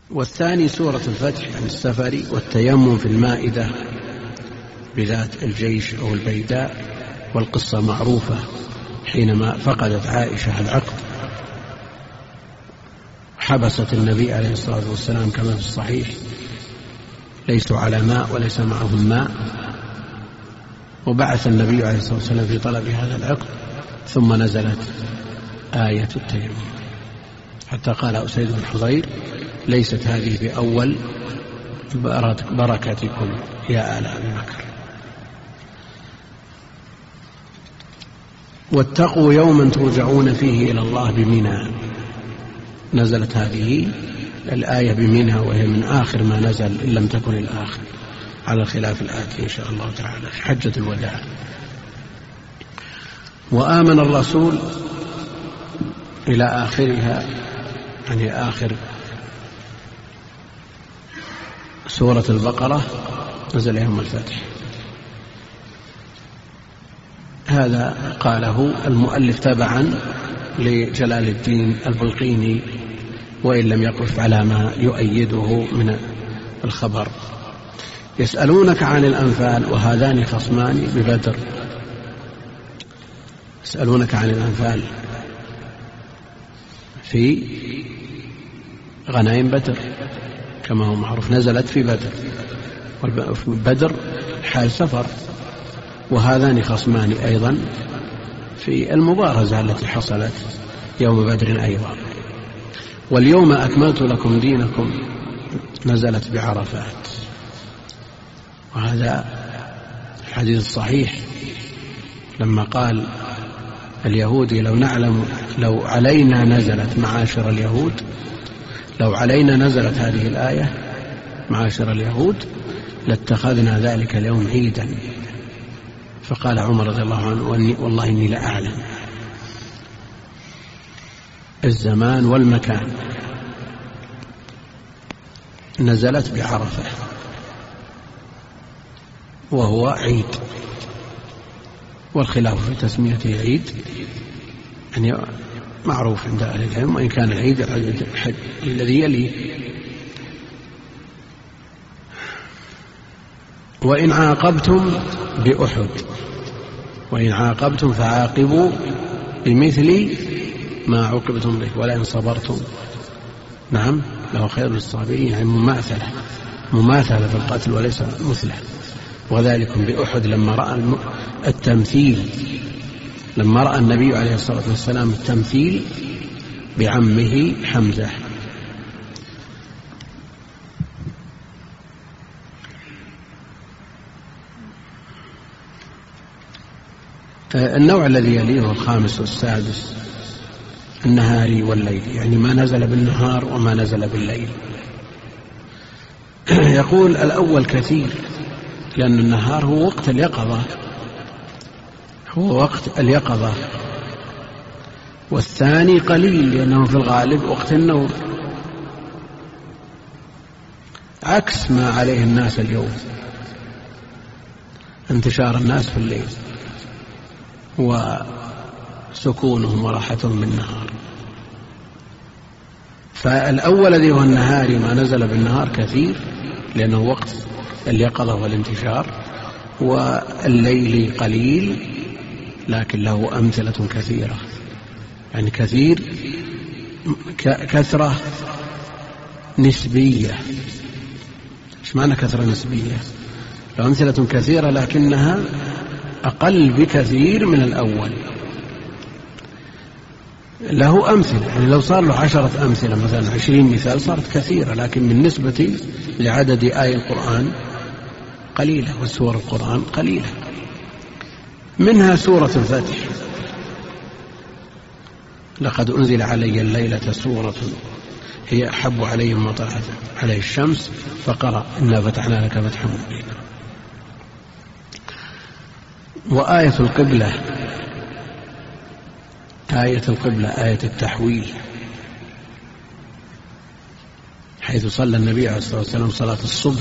والثاني سورة الفتح عن السفر والتيمم في المائدة بذات الجيش أو البيداء. والقصة معروفة حينما فقدت عائشة العقد حبست النبي عليه الصلاة والسلام كما في الصحيح، ليسوا على ماء وليس معهم ماء، وبعث النبي عليه الصلاة والسلام في طلب هذا العقد، ثم نزلت آية التيمم، حتى قال أسيد بن حضير: ليست هذه بأول بركتكم يا آل أبي بكر. واتقوا يوما ترجعون فيه إلى الله بمنى. نزلت هذه الآية بمنى، وهي من آخر ما نزل إن لم تكن الآخر، على الخلاف الآتي إن شاء الله تعالى في حجة الوداع. وآمن الرسول إلى آخرها، يعني آخر سورة البقرة نزل يوم الفتح. هذا قاله المؤلف تبعا لجلال الدين البلقيني، وإن لم يقف على ما يؤيده من الخبر. يسألونك عن الأنفال وهذان خصمان ببدر. يسألونك عن الأنفال في غنائم بدر كما هو معروف، نزلت في بدر، بدر حال سفر. وهذان خصمان أيضا في المبارزة التي حصلت يوم بدر أيضا. واليوم أكملت لكم دينكم نزلت بعرفات. وهذا الحديث الصحيح لما قال اليهودي: لو علينا نزلت معاشر اليهود، لو علينا نزلت هذه الآية معاشر اليهود لاتخذنا ذلك اليوم عيدا. فقال عمر رضي الله عنه: والله إني لأعلم الزمان والمكان. نزلت بعرفة وهو عيد، والخلاف في تسميته عيد يعني معروف عند أهل العلم، وإن كان العيد الذي يليه. وإن عاقبتم بأحد، وإن عاقبتم فعاقبوا بمثل ما عوقبتم به ولئن صبرتم نعم له خير للصابرين، يعني مماثلة في القتل وليس مثله. وذلك بأحد لما رأى التمثيل، لما رأى النبي عليه الصلاة والسلام التمثيل بعمه حمزة. النوع الذي يليه الخامس والسادس النهاري والليل، يعني ما نزل بالنهار وما نزل بالليل. يقول الأول كثير، لأن النهار هو وقت اليقظة، هو وقت اليقظة، والثاني قليل لأنه في الغالب وقت النوم، عكس ما عليه الناس اليوم، انتشار الناس في الليل وسكونهم وراحتهم بالنهار. فالأول الذي هو النهاري ما نزل بالنهار كثير لأنه وقت اليقظة والانتشار، والليل قليل لكن له أمثلة كثيرة، يعني كثير كثرة نسبية. ايش معنى كثرة نسبية؟ له أمثلة كثيرة لكنها أقل بكثير من الأول. له أمثلة، يعني لو صار له 10 أمثلة مثلا 20 مثال صارت كثيرة، لكن بالنسبة لعدد آي القرآن قليلة وسور القرآن قليلة. منها سورة الفتح: لقد أنزل علي الليلة سورة هي أحب علي مما طلعت عليه الشمس فقرأ إنا فتحنا لك فتحا مبينا. وآية القبلة، آية القبلة آية التحويل، حيث صلى النبي عليه الصلاة والسلام صلاة الصبح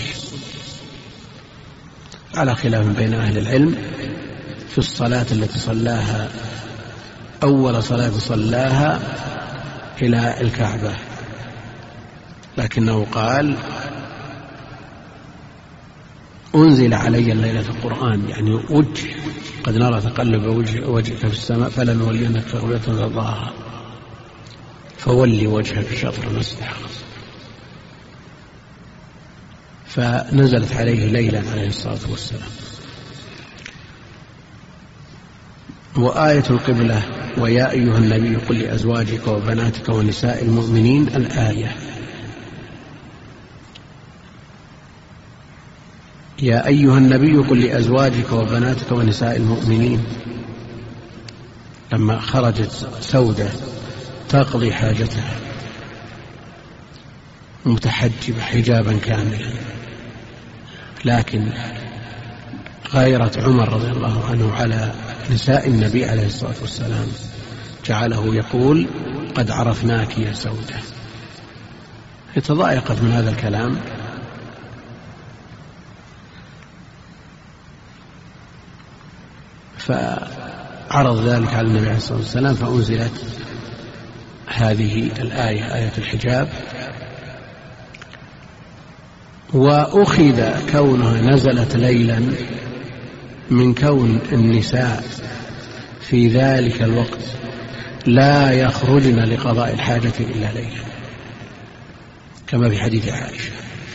على خلاف بين أهل العلم في الصلاة التي صلاها أول صلاة صلاها إلى الكعبة، لكنه قال أنزل علي الليلة القرآن، يعني وجه قد نرى تقلب وجهك في السماء فلنولينك قبلة ترضاها فولي وجهك شطر المسجد الحرام. فنزلت عليه ليلا عليه الصلاة والسلام. وآية القبلة ويا أيها النبي قل لأزواجك وبناتك ونساء المؤمنين الآية. يا أيها النبي قل لأزواجك وبناتك ونساء المؤمنين، لما خرجت سودة تقضي حاجتها متحجبة حجابا كاملا، لكن غيرة عمر رضي الله عنه على نساء النبي عليه الصلاة والسلام جعله يقول قد عرفناك يا سودة. تضايقت من هذا الكلام فعرض ذلك على النبي عليه الصلاة والسلام، فأنزلت هذه الآية آية الحجاب. وأخذ كونها نزلت ليلا من كون النساء في ذلك الوقت لا يخرجن لقضاء الحاجة إلا ليلا، كما في حديث عائشة.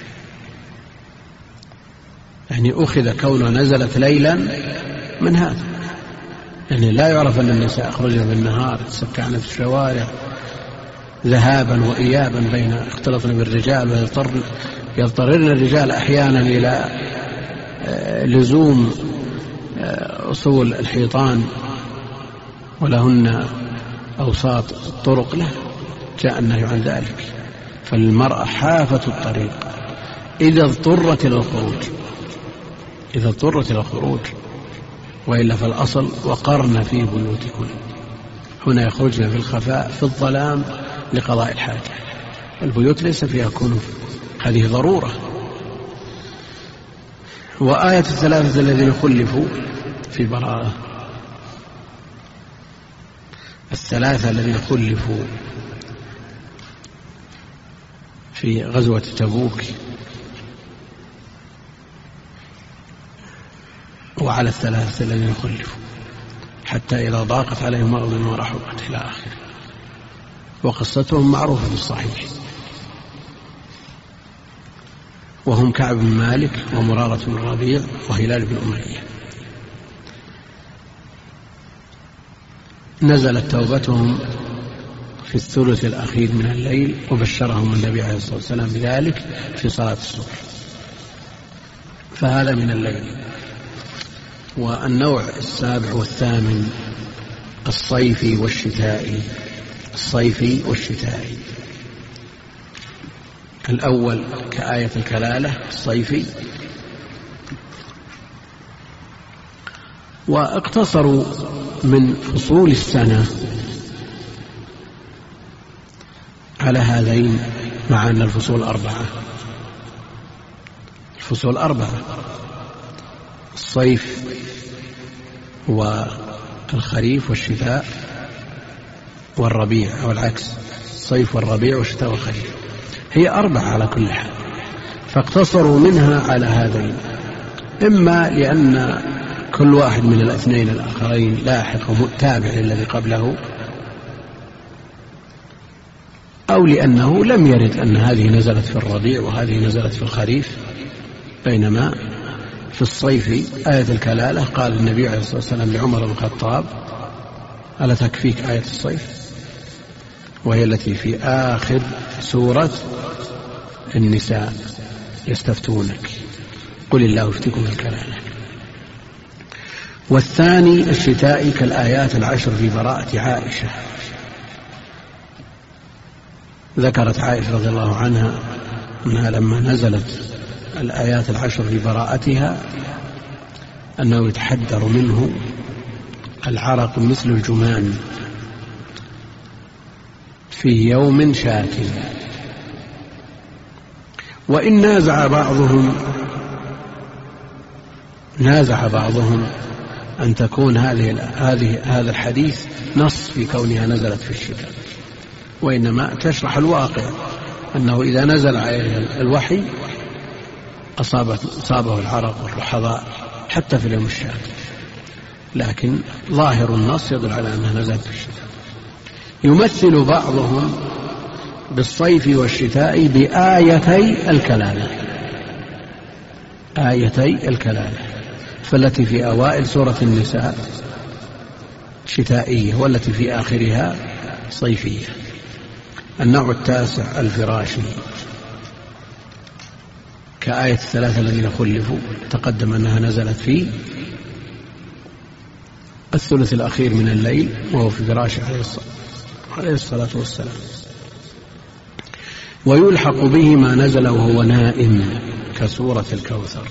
يعني أخذ كونها نزلت ليلا من هذا، يعني لا يعرف أن النساء خرجن بالنهار تسكعن في الشوارع ذهابا وإيابا بين اختلطن بالرجال، ويضطرن الرجال أحيانا إلى لزوم أصول الحيطان ولهن أوساط الطرق، له جاء النهي عن ذلك. فالمرأة حافة الطريق إذا اضطرت إلى الخروج، وإلا فالأصل وقرن في بيوتكن. هنا يخرجن في الخفاء في الظلام لقضاء الحاجة. البيوت ليس فيها كنف، هذه ضرورة. وآية الثلاثة الذين خلفوا في براءة، الثلاثة الذين خلفوا في غزوة تبوك، وعلى الثلاثة الذين خلفوا حتى إذا ضاقت عليهم الأرض بما رحبت إلى آخره. وقصتهم معروفة في الصحيح، وهم كعب بن مالك ومرارة بن الربيع وهلال بن أمية. نزلت توبتهم في الثلث الأخير من الليل، وبشرهم النبي عليه الصلاة والسلام بذلك في صلاة الصبح. فهذا من الليل. والنوع السابع والثامن الصيفي والشتائي. الأول كآية الكلالة الصيفي، واقتصروا من فصول السنة على هذين، مع أن الفصول أربعة، الصيف والخريف والشتاء والربيع، أو العكس، الصيف والربيع والشتاء والخريف، هي 4 على كل حال. فاقتصروا منها على هذين، إما لأن كل واحد من الاثنين الآخرين لاحق تابع للذي قبله، أو لأنه لم يرد أن هذه نزلت في الربيع وهذه نزلت في الخريف. بينما في الصيف آية الكلالة قال النبي عليه الصلاة والسلام لعمر بن الخطاب ألا تكفيك آية الصيف، وهي التي في آخر سورة النساء يستفتونك قل الله يفتيكم في الكلالة. والثاني الشتاء كالآيات 10 في براءة عائشة. ذكرت عائشة رضي الله عنها أنها لما نزلت الآيات 10 في براءتها أنه يتحدر منه العرق مثل الجمان في يوم شاكل. وإن نازع بعضهم أن تكون هذا الحديث نص في كونها نزلت في الشتاء، وإنما تشرح الواقع أنه إذا نزل عليه الوحي أصابه العرق والرحضاء حتى في اليوم الشاك، لكن ظاهر النص يدل على أنها نزلت في الشتاء. يمثل بعضهم بالصيف والشتاء بآيتي الكلالة، آيتي الكلالة، فالتي في أوائل سورة النساء شتائية والتي في آخرها صيفية. النوع التاسع الفراشي، كآية الثلاثة الذين خلفوا، تقدم أنها نزلت في الثلث الأخير من الليل وهو في فراشه عليه الصلاة والسلام. ويلحق به ما نزل وهو نائم كسورة الكوثر،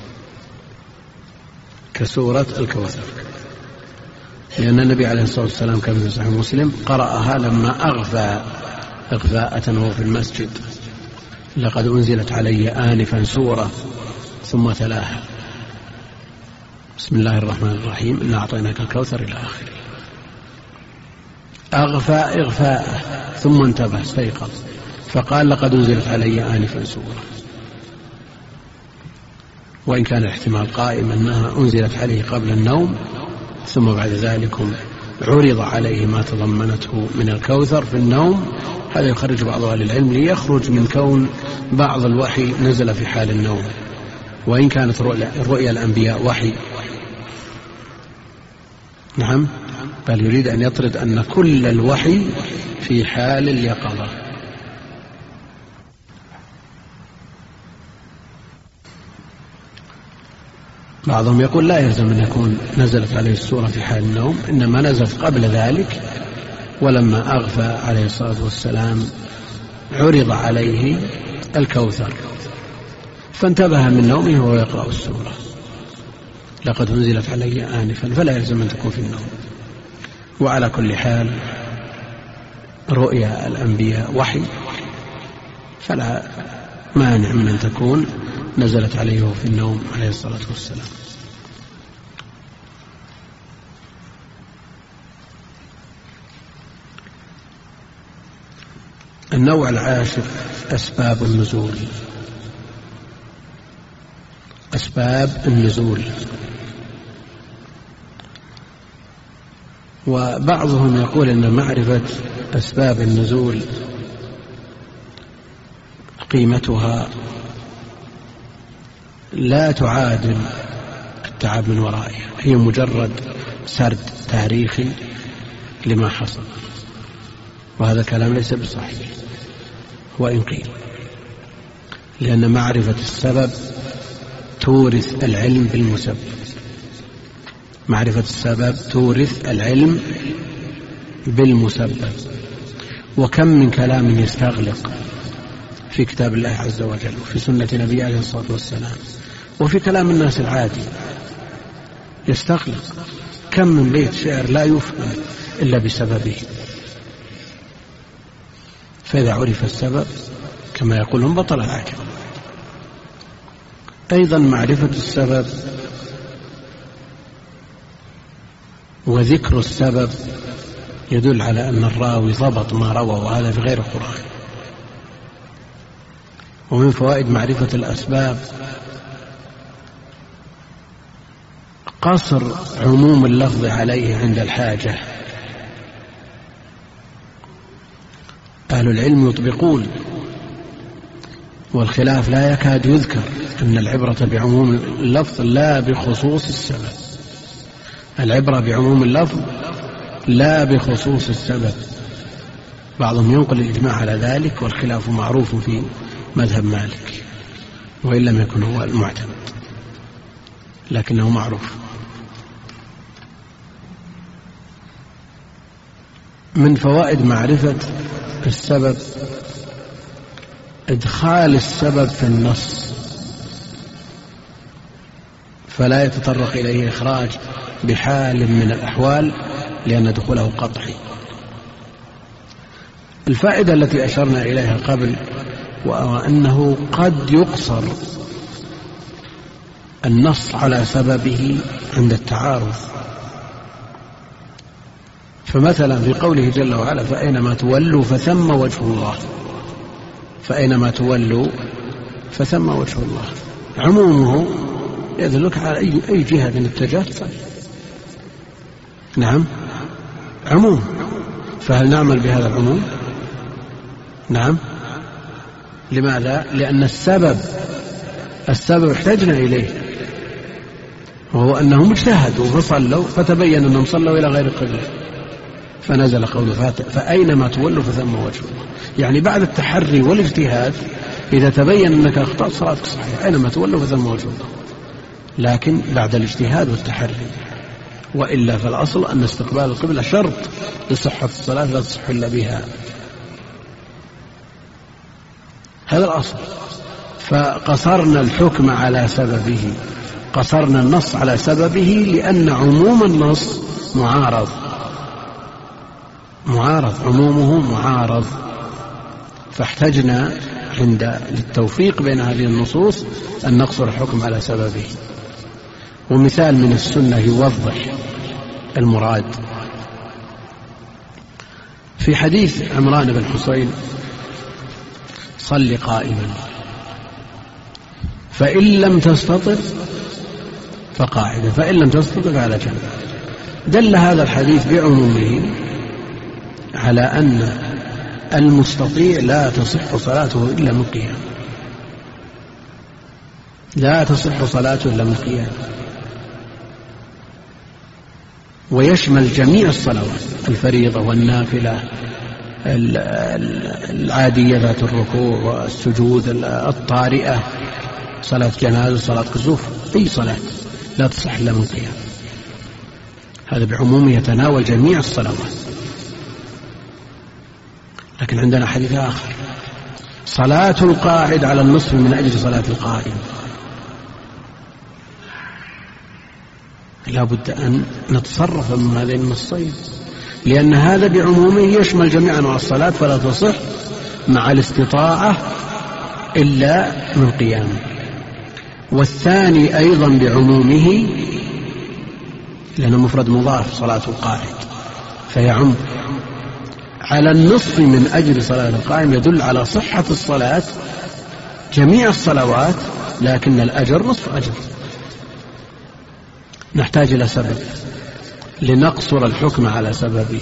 كسورة الكوثر، لأن النبي عليه الصلاة والسلام كما في صحيح مسلم قرأها لما أغفى إغفاءة وهو في المسجد: لقد أنزلت علي آنفا سورة، ثم تلاها: بسم الله الرحمن الرحيم إنا أعطيناك الكوثر إلى آخره. أغفى إغفاء ثم انتبه استيقظ فقال: لقد أنزلت علي آنفا سورة. وإن كان الاحتمال قائم أنها أنزلت عليه قبل النوم، ثم بعد ذلك عرض عليه ما تضمنته من الكوثر في النوم. هذا يخرج بعض أهل العلم ليخرج من كون بعض الوحي نزل في حال النوم، وإن كانت رؤيا الأنبياء وحي. نعم، بل يريد أن يطرد أن كل الوحي في حال اليقظة. بعضهم يقول لا يلزم أن يكون نزلت عليه السورة في حال النوم، إنما نزلت قبل ذلك، ولما أغفى عليه الصلاة والسلام عرض عليه الكوثر فانتبه من نومه وهو يقرأ السورة: لقد أنزلت علي آنفا، فلا يلزم أن تكون في النوم. وعلى كل حال رؤيا الأنبياء وحي، فلا مانع من أن تكون نزلت عليه في النوم عليه الصلاة والسلام. النوع العاشر أسباب النزول. أسباب النزول، وبعضهم يقول أن معرفة أسباب النزول قيمتها لا تعادل التعب من ورائها، هي مجرد سرد تاريخي لما حصل، وهذا كلام ليس بصحيح وإن قيل، لأن معرفة السبب تورث العلم بالمسبب. معرفة السبب تورث العلم بالمسبب. وكم من كلام يستغلق في كتاب الله عز وجل وفي سنة نبي عليه الصلاة والسلام وفي كلام الناس العادي يستغلق. كم من بيت شعر لا يفهم إلا بسببه. فإذا عرف السبب كما يقولون بطل العاقبة. أيضا معرفة السبب وذكر السبب يدل على أن الراوي ضبط ما روى، وهذا في غير القرآن. ومن فوائد معرفة الأسباب قصر عموم اللفظ عليه عند الحاجة. أهل العلم يطبقون، والخلاف لا يكاد يذكر، أن العبرة بعموم اللفظ لا بخصوص السبب. العبرة بعموم اللفظ لا بخصوص السبب. بعضهم ينقل الإجماع على ذلك، والخلاف معروف في مذهب مالك، وإن لم يكن هو المعتمد لكنه معروف. من فوائد معرفة السبب إدخال السبب في النص، فلا يتطرق إليه إخراج بحال من الأحوال، لأن دخوله قطعي. الفائدة التي أشرنا إليها قبل، وأنه قد يقصر النص على سببه عند التعارض. فمثلا في قوله جل وعلا: فأينما تولوا فثم وجه الله، فأينما تولوا فثم وجه الله. عمومه يدلك على أي جهة من اتجهت. نعم عموم. فهل نعمل بهذا العموم؟ نعم. لماذا؟ لأن السبب احتجنا إليه، وهو أنهم اجتهدوا فصلوا فتبين أنهم صلوا إلى غير القبلة، فنزل قوله فأينما تولوا فثم وجه الله. يعني بعد التحري والاجتهاد إذا تبين أنك أخطأت صلاتك صحيحة، أينما تولوا فثم وجه الله، لكن بعد الاجتهاد والتحري. وإلا فالأصل أن استقبال القبلة شرط لصحة الصلاة لا تصح إلا بها، هذا الأصل. فقصرنا الحكم على سببه، قصرنا النص على سببه، لأن عموم النص معارض، عمومه معارض، فاحتجنا عند التوفيق بين هذه النصوص أن نقصر الحكم على سببه. ومثال من السنة يوضح المراد في حديث عمران بن حسين: صل قائما فإن لم تستطع فقاعدا فإن لم تستطع فعلى جنب. دل هذا الحديث بعمومه على أن المستطيع لا تصح صلاته إلا من قيام، لا تصح صلاته إلا من قيام، ويشمل جميع الصلوات: الفريضة والنافلة، العادية ذات الركوع والسجود، الطارئة، صلاة جنازة، صلاة كسوف، أي صلاة لا تصح إلا من قيام. هذا بعمومه يتناول جميع الصلوات. لكن عندنا حديث آخر: صلاة القاعد على النصف من أجل صلاة القائم. لا بد أن نتصرف من هذين النصين، لأن هذا بعمومه يشمل جميع أنواع الصلاة، فلا تصح مع الاستطاعة إلا من قيام. والثاني أيضا بعمومه، لأنه مفرد مضاف، صلاة القاعد، فيعم على النصف من أجل صلاة القائم، يدل على صحة الصلاة جميع الصلوات، لكن الأجر نصف أجر. نحتاج إلى سبب لنقصر الحكم على سببه.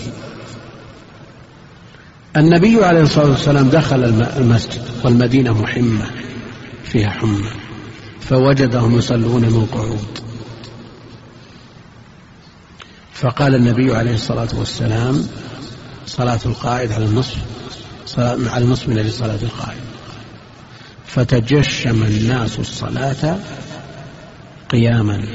النبي عليه الصلاة والسلام دخل المسجد والمدينة محمة فيها حمى، فوجدهم يصلون من قعود، فقال النبي عليه الصلاة والسلام: صلاة القائد على النصف، على النصف من أجل صلاة القائد. فتجشم الناس الصلاة قياما.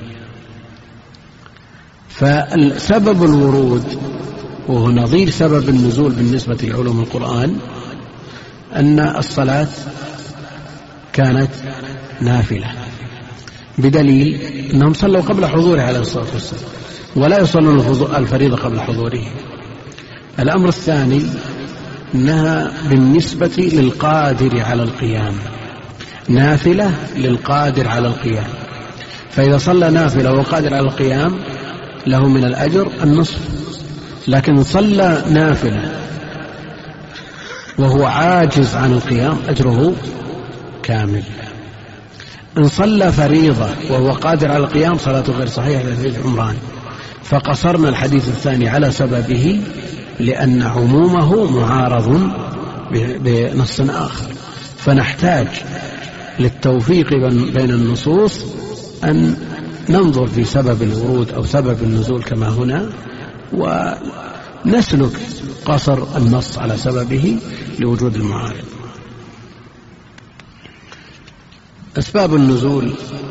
فسبب الورود وهو نظير سبب النزول بالنسبة لعلوم القرآن أن الصلاة كانت نافلة، بدليل أنهم صلوا قبل حضوره عليه الصلاة والسلام، ولا يصلون الفريضة قبل حضوره. الأمر الثاني أنها بالنسبة للقادر على القيام، نافلة للقادر على القيام، فإذا صلى نافلة وقادر على القيام له من الأجر النصف. لكن صلى نافلة وهو عاجز عن القيام أجره كامل. إن صلى فريضة وهو قادر على القيام صلاته غير صحيحة لحديث عمران. فقصرنا الحديث الثاني على سببه لأن عمومه معارض بنص آخر، فنحتاج للتوفيق بين النصوص أن ننظر في سبب الورود أو سبب النزول كما هنا، ونسلك قصر النص على سببه لوجود المعارض. أسباب النزول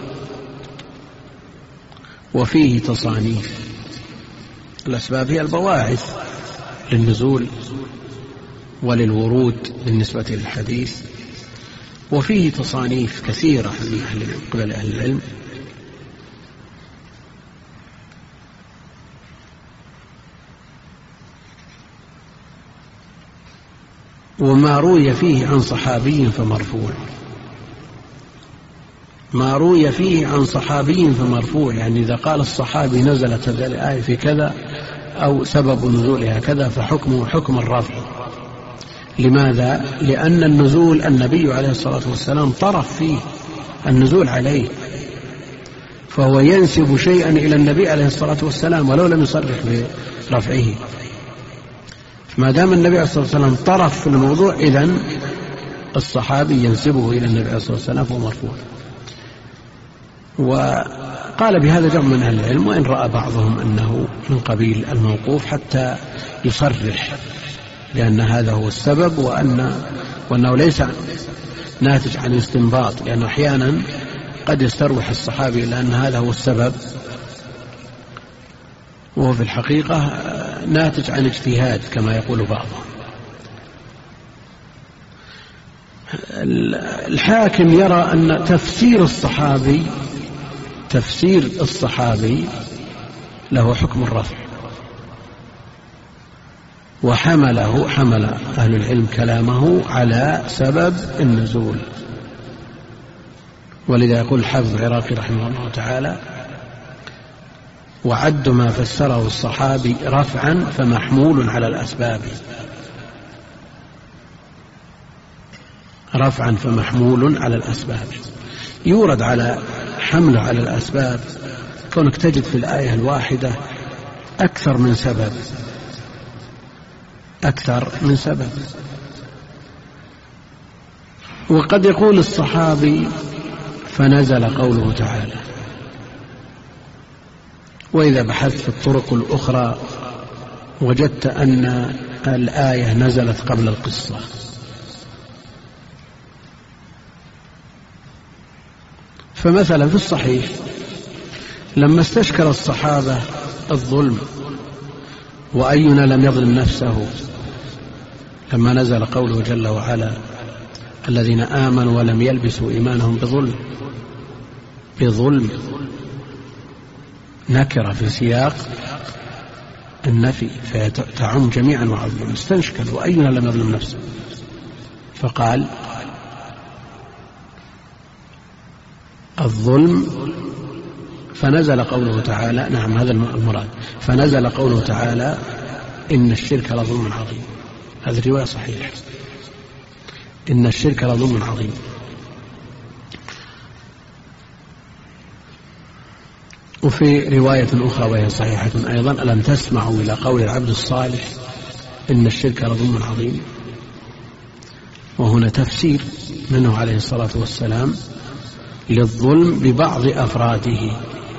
وفيه تصانيف. الأسباب هي البواعث للنزول وللورود بالنسبة للحديث، وفيه تصانيف كثيرة من قبل أهل العلم. وما روي فيه عن صحابي فمرفوع، ما روي فيه عن صحابي فمرفوع، يعني إذا قال الصحابي نزلت هذه الآية في كذا أو سبب نزولها كذا فحكمه حكم الرفع. لماذا؟ لأن النزول النبي عليه الصلاة والسلام طرف فيه النزول عليه، فهو ينسب شيئا إلى النبي عليه الصلاة والسلام ولو لم يصرح برفعه. ما دام النبي عليه الصلاة والسلام طرف في الموضوع، إذن الصحابي ينسبه إلى النبي عليه الصلاة والسلام فهو مرفوع. وقال بهذا جمع من أهل العلم، وإن رأى بعضهم أنه من قبيل الموقوف حتى يصرح لأن هذا هو السبب، وأنه ليس ناتج عن استنباط، لأنه أحيانا قد يستروح الصحابي إلى أن هذا هو السبب وهو في الحقيقة ناتج عن اجتهاد كما يقول بعضهم. الحاكم يرى أن تفسير الصحابي له حكم الرفع، حمل أهل العلم كلامه على سبب النزول. ولذا يقول الحافظ العراقي رحمه الله تعالى: وعد ما فسره الصحابي رفعا فمحمول على الأسباب. رفعا فمحمول على الأسباب، يورد على حمله على الأسباب كونك تجد في الآية الواحدة أكثر من سبب. وقد يقول الصحابي فنزل قوله تعالى، وإذا بحثت في الطرق الأخرى وجدت أن الآية نزلت قبل القصة. فمثلا في الصحيح لما استشكل الصحابة الظلم وأينا لم يظلم نفسه، لما نزل قوله جل وعلا: الذين آمنوا ولم يلبسوا إيمانهم بظلم، نكرة في سياق النفي فتعم جميعا مع الظلم. استنشكل وأينا لم يظلم نفسه، فقال الظلم، فنزل قوله تعالى، نعم هذا المراد، فنزل قوله تعالى: إن الشرك لظلم عظيم. هذه الرواية صحيحة، إن الشرك لظلم عظيم. وفي رواية أخرى وهي صحيحة أيضا: ألم تسمعوا إلى قول العبد الصالح إن الشرك لظلم عظيم. وهنا تفسير منه عليه الصلاة والسلام للظلم ببعض أفراده،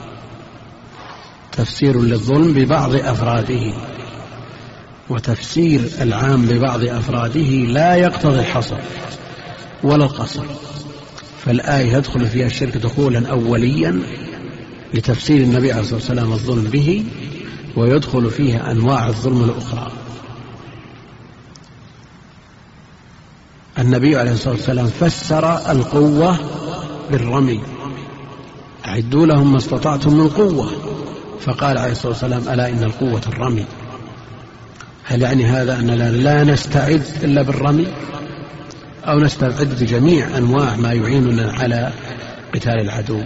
تفسير للظلم ببعض أفراده، وتفسير العام ببعض أفراده لا يقتضي الحصر ولا القصر، فالآية يدخل فيها الشرك دخولا أوليا لتفسير النبي عليه الصلاة والسلام الظلم به، ويدخل فيها أنواع الظلم الأخرى. النبي عليه الصلاة والسلام فسر القوة بالرمي: أعدوا لهم ما استطعتم من قوة، فقال عليه الصلاة والسلام: ألا إن القوة الرمي. هل يعني هذا أننا لا نستعد إلا بالرمي، أو نستعد بجميع أنواع ما يعيننا على قتال العدو؟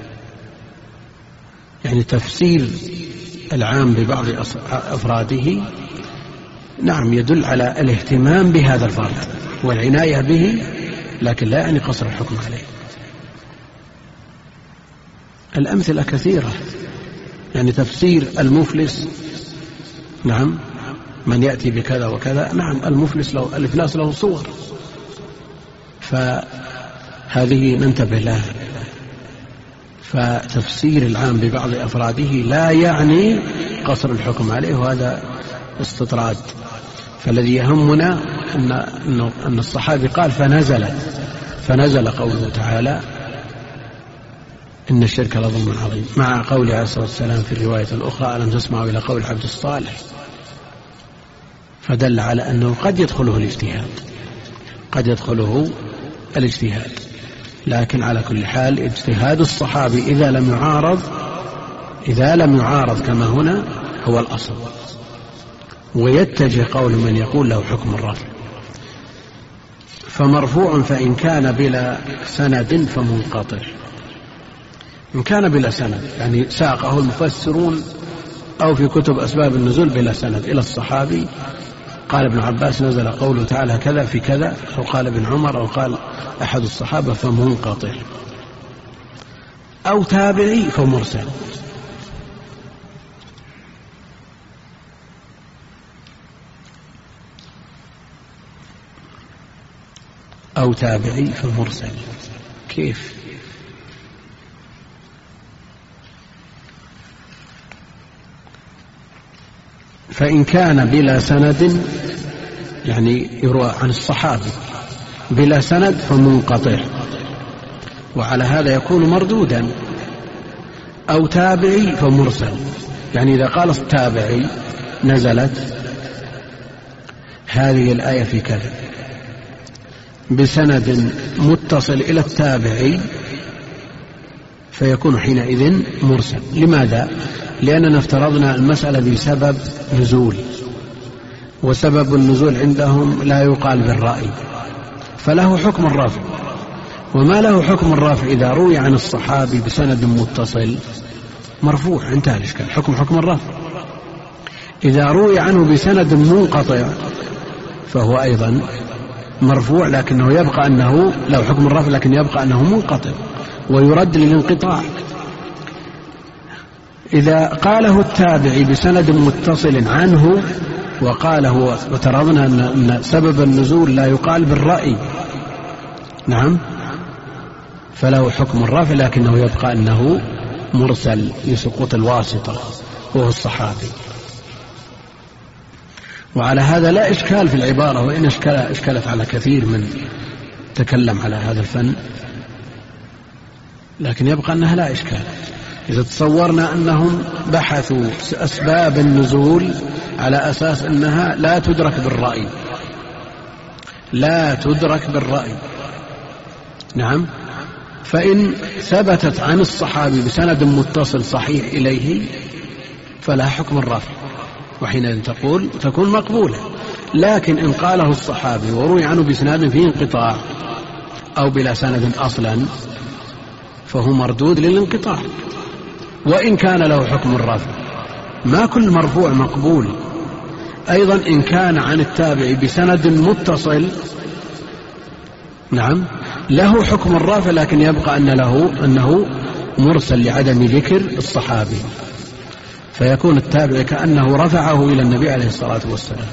يعني تفسير العام ببعض أفراده نعم يدل على الاهتمام بهذا الفرد والعناية به، لكن لا يعني قصر الحكم عليه. الأمثلة كثيرة، يعني تفسير المفلس، نعم من يأتي بكذا وكذا، نعم المفلس له الإفلاس له صور، فهذه ننتبه لها. فتفسير العام ببعض أفراده لا يعني قصر الحكم عليه، وهذا استطراد. فالذي يهمنا أن الصحابي قال فنزل قوله تعالى: إن الشرك لظلم عظيم، مع قوله عليه الصلاة والسلام في الرواية الأخرى: ألم تسمعوا إلى قول العبد الصالح، فدل على أنه قد يدخله الاجتهاد، لكن على كل حال اجتهاد الصحابي إذا لم يعارض كما هنا هو الأصل، ويتجه قول من يقول له حكم الرفع. فمرفوع فإن كان بلا سند فمنقطع. إن كان بلا سند يعني ساقه المفسرون أو في كتب أسباب النزول بلا سند إلى الصحابي، قال ابن عباس نزل قوله تعالى كذا في كذا، أو قال ابن عمر، أو قال أحد الصحابة، فمنقطع. أو تابعي فمرسل. أو تابعي فمرسل. كيف؟ فإن كان بلا سند، يعني يروى عن الصحابي بلا سند فمنقطع، وعلى هذا يكون مردودا. أو تابعي فمرسل، يعني إذا قال التابعي نزلت هذه الآية في كذا بسند متصل إلى التابعي فيكون حينئذ مرسل. لماذا؟ لأننا افترضنا المسألة بسبب نزول، وسبب النزول عندهم لا يقال بالرأي، فله حكم الرفع. وما له حكم الرفع إذا روي عن الصحابي بسند متصل مرفوع، انتهى الإشكال، حكم الرفع. إذا روي عنه بسند منقطع فهو أيضا مرفوع، لكنه يبقى أنه له حكم الرفع، لكن يبقى أنه منقطع ويرد للانقطاع. إذا قاله التابعي بسند متصل عنه وقاله، وترضنا أن سبب النزول لا يقال بالرأي، نعم، فله حكم الرفع، لكنه يبقى أنه مرسل لسقوط الواسطة وهو الصحابي. وعلى هذا لا إشكال في العبارة، وإن إشكالت على كثير من تكلم على هذا الفن، لكن يبقى أنها لا إشكال. إذا تصورنا أنهم بحثوا أسباب النزول على أساس أنها لا تدرك بالرأي، لا تدرك بالرأي، نعم، فإن ثبتت عن الصحابي بسند متصل صحيح إليه فلا حكم الرفع، وحينئذ تكون مقبولة. لكن إن قاله الصحابي وروي عنه بسند فيه انقطاع أو بلا سند أصلا فهو مردود للانقطاع، وإن كان له حكم الرفع. ما كل مرفوع مقبول. أيضا إن كان عن التابع بسند متصل، نعم، له حكم الرفع، لكن يبقى أنه مرسل لعدم ذكر الصحابي، فيكون التابع كأنه رفعه إلى النبي عليه الصلاة والسلام.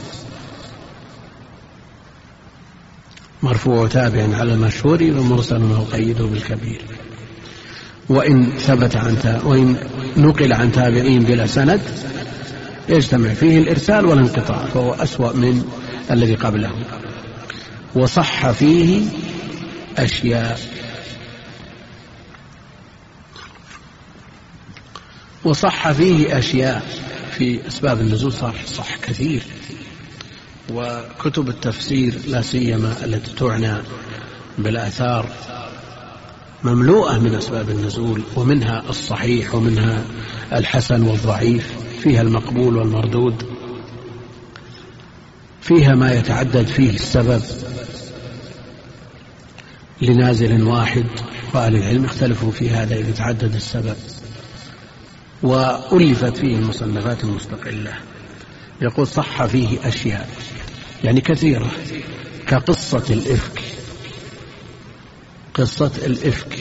مرفوع تابع على المشهور ومرسل وقيده بالكبير. وإن نقل عن تابعين بلا سند يجتمع فيه الإرسال والانقطاع، فهو أسوأ من الذي قبله. وصح فيه أشياء في أسباب النزول صح كثير. وكتب التفسير لا سيما التي تعنى بالآثار مملوءة من أسباب النزول، ومنها الصحيح ومنها الحسن والضعيف، فيها المقبول والمردود، فيها ما يتعدد فيه السبب لنازل واحد، وأهل العلم اختلفوا في هذا إذا تعدد السبب. وألفت فيه المصنفات المستقلة. يقول صح فيه أشياء يعني كثيرة، كقصة الإفك. قصة الإفك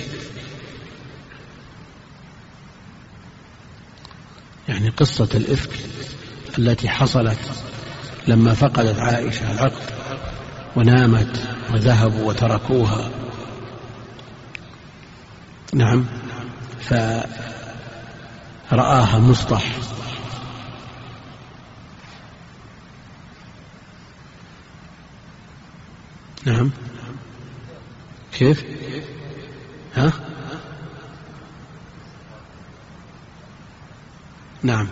يعني قصة الإفك التي حصلت لما فقدت عائشة العقد ونامت وذهبوا وتركوها، نعم، فرآها مصطح نعم. كيف؟ ها؟ نعم،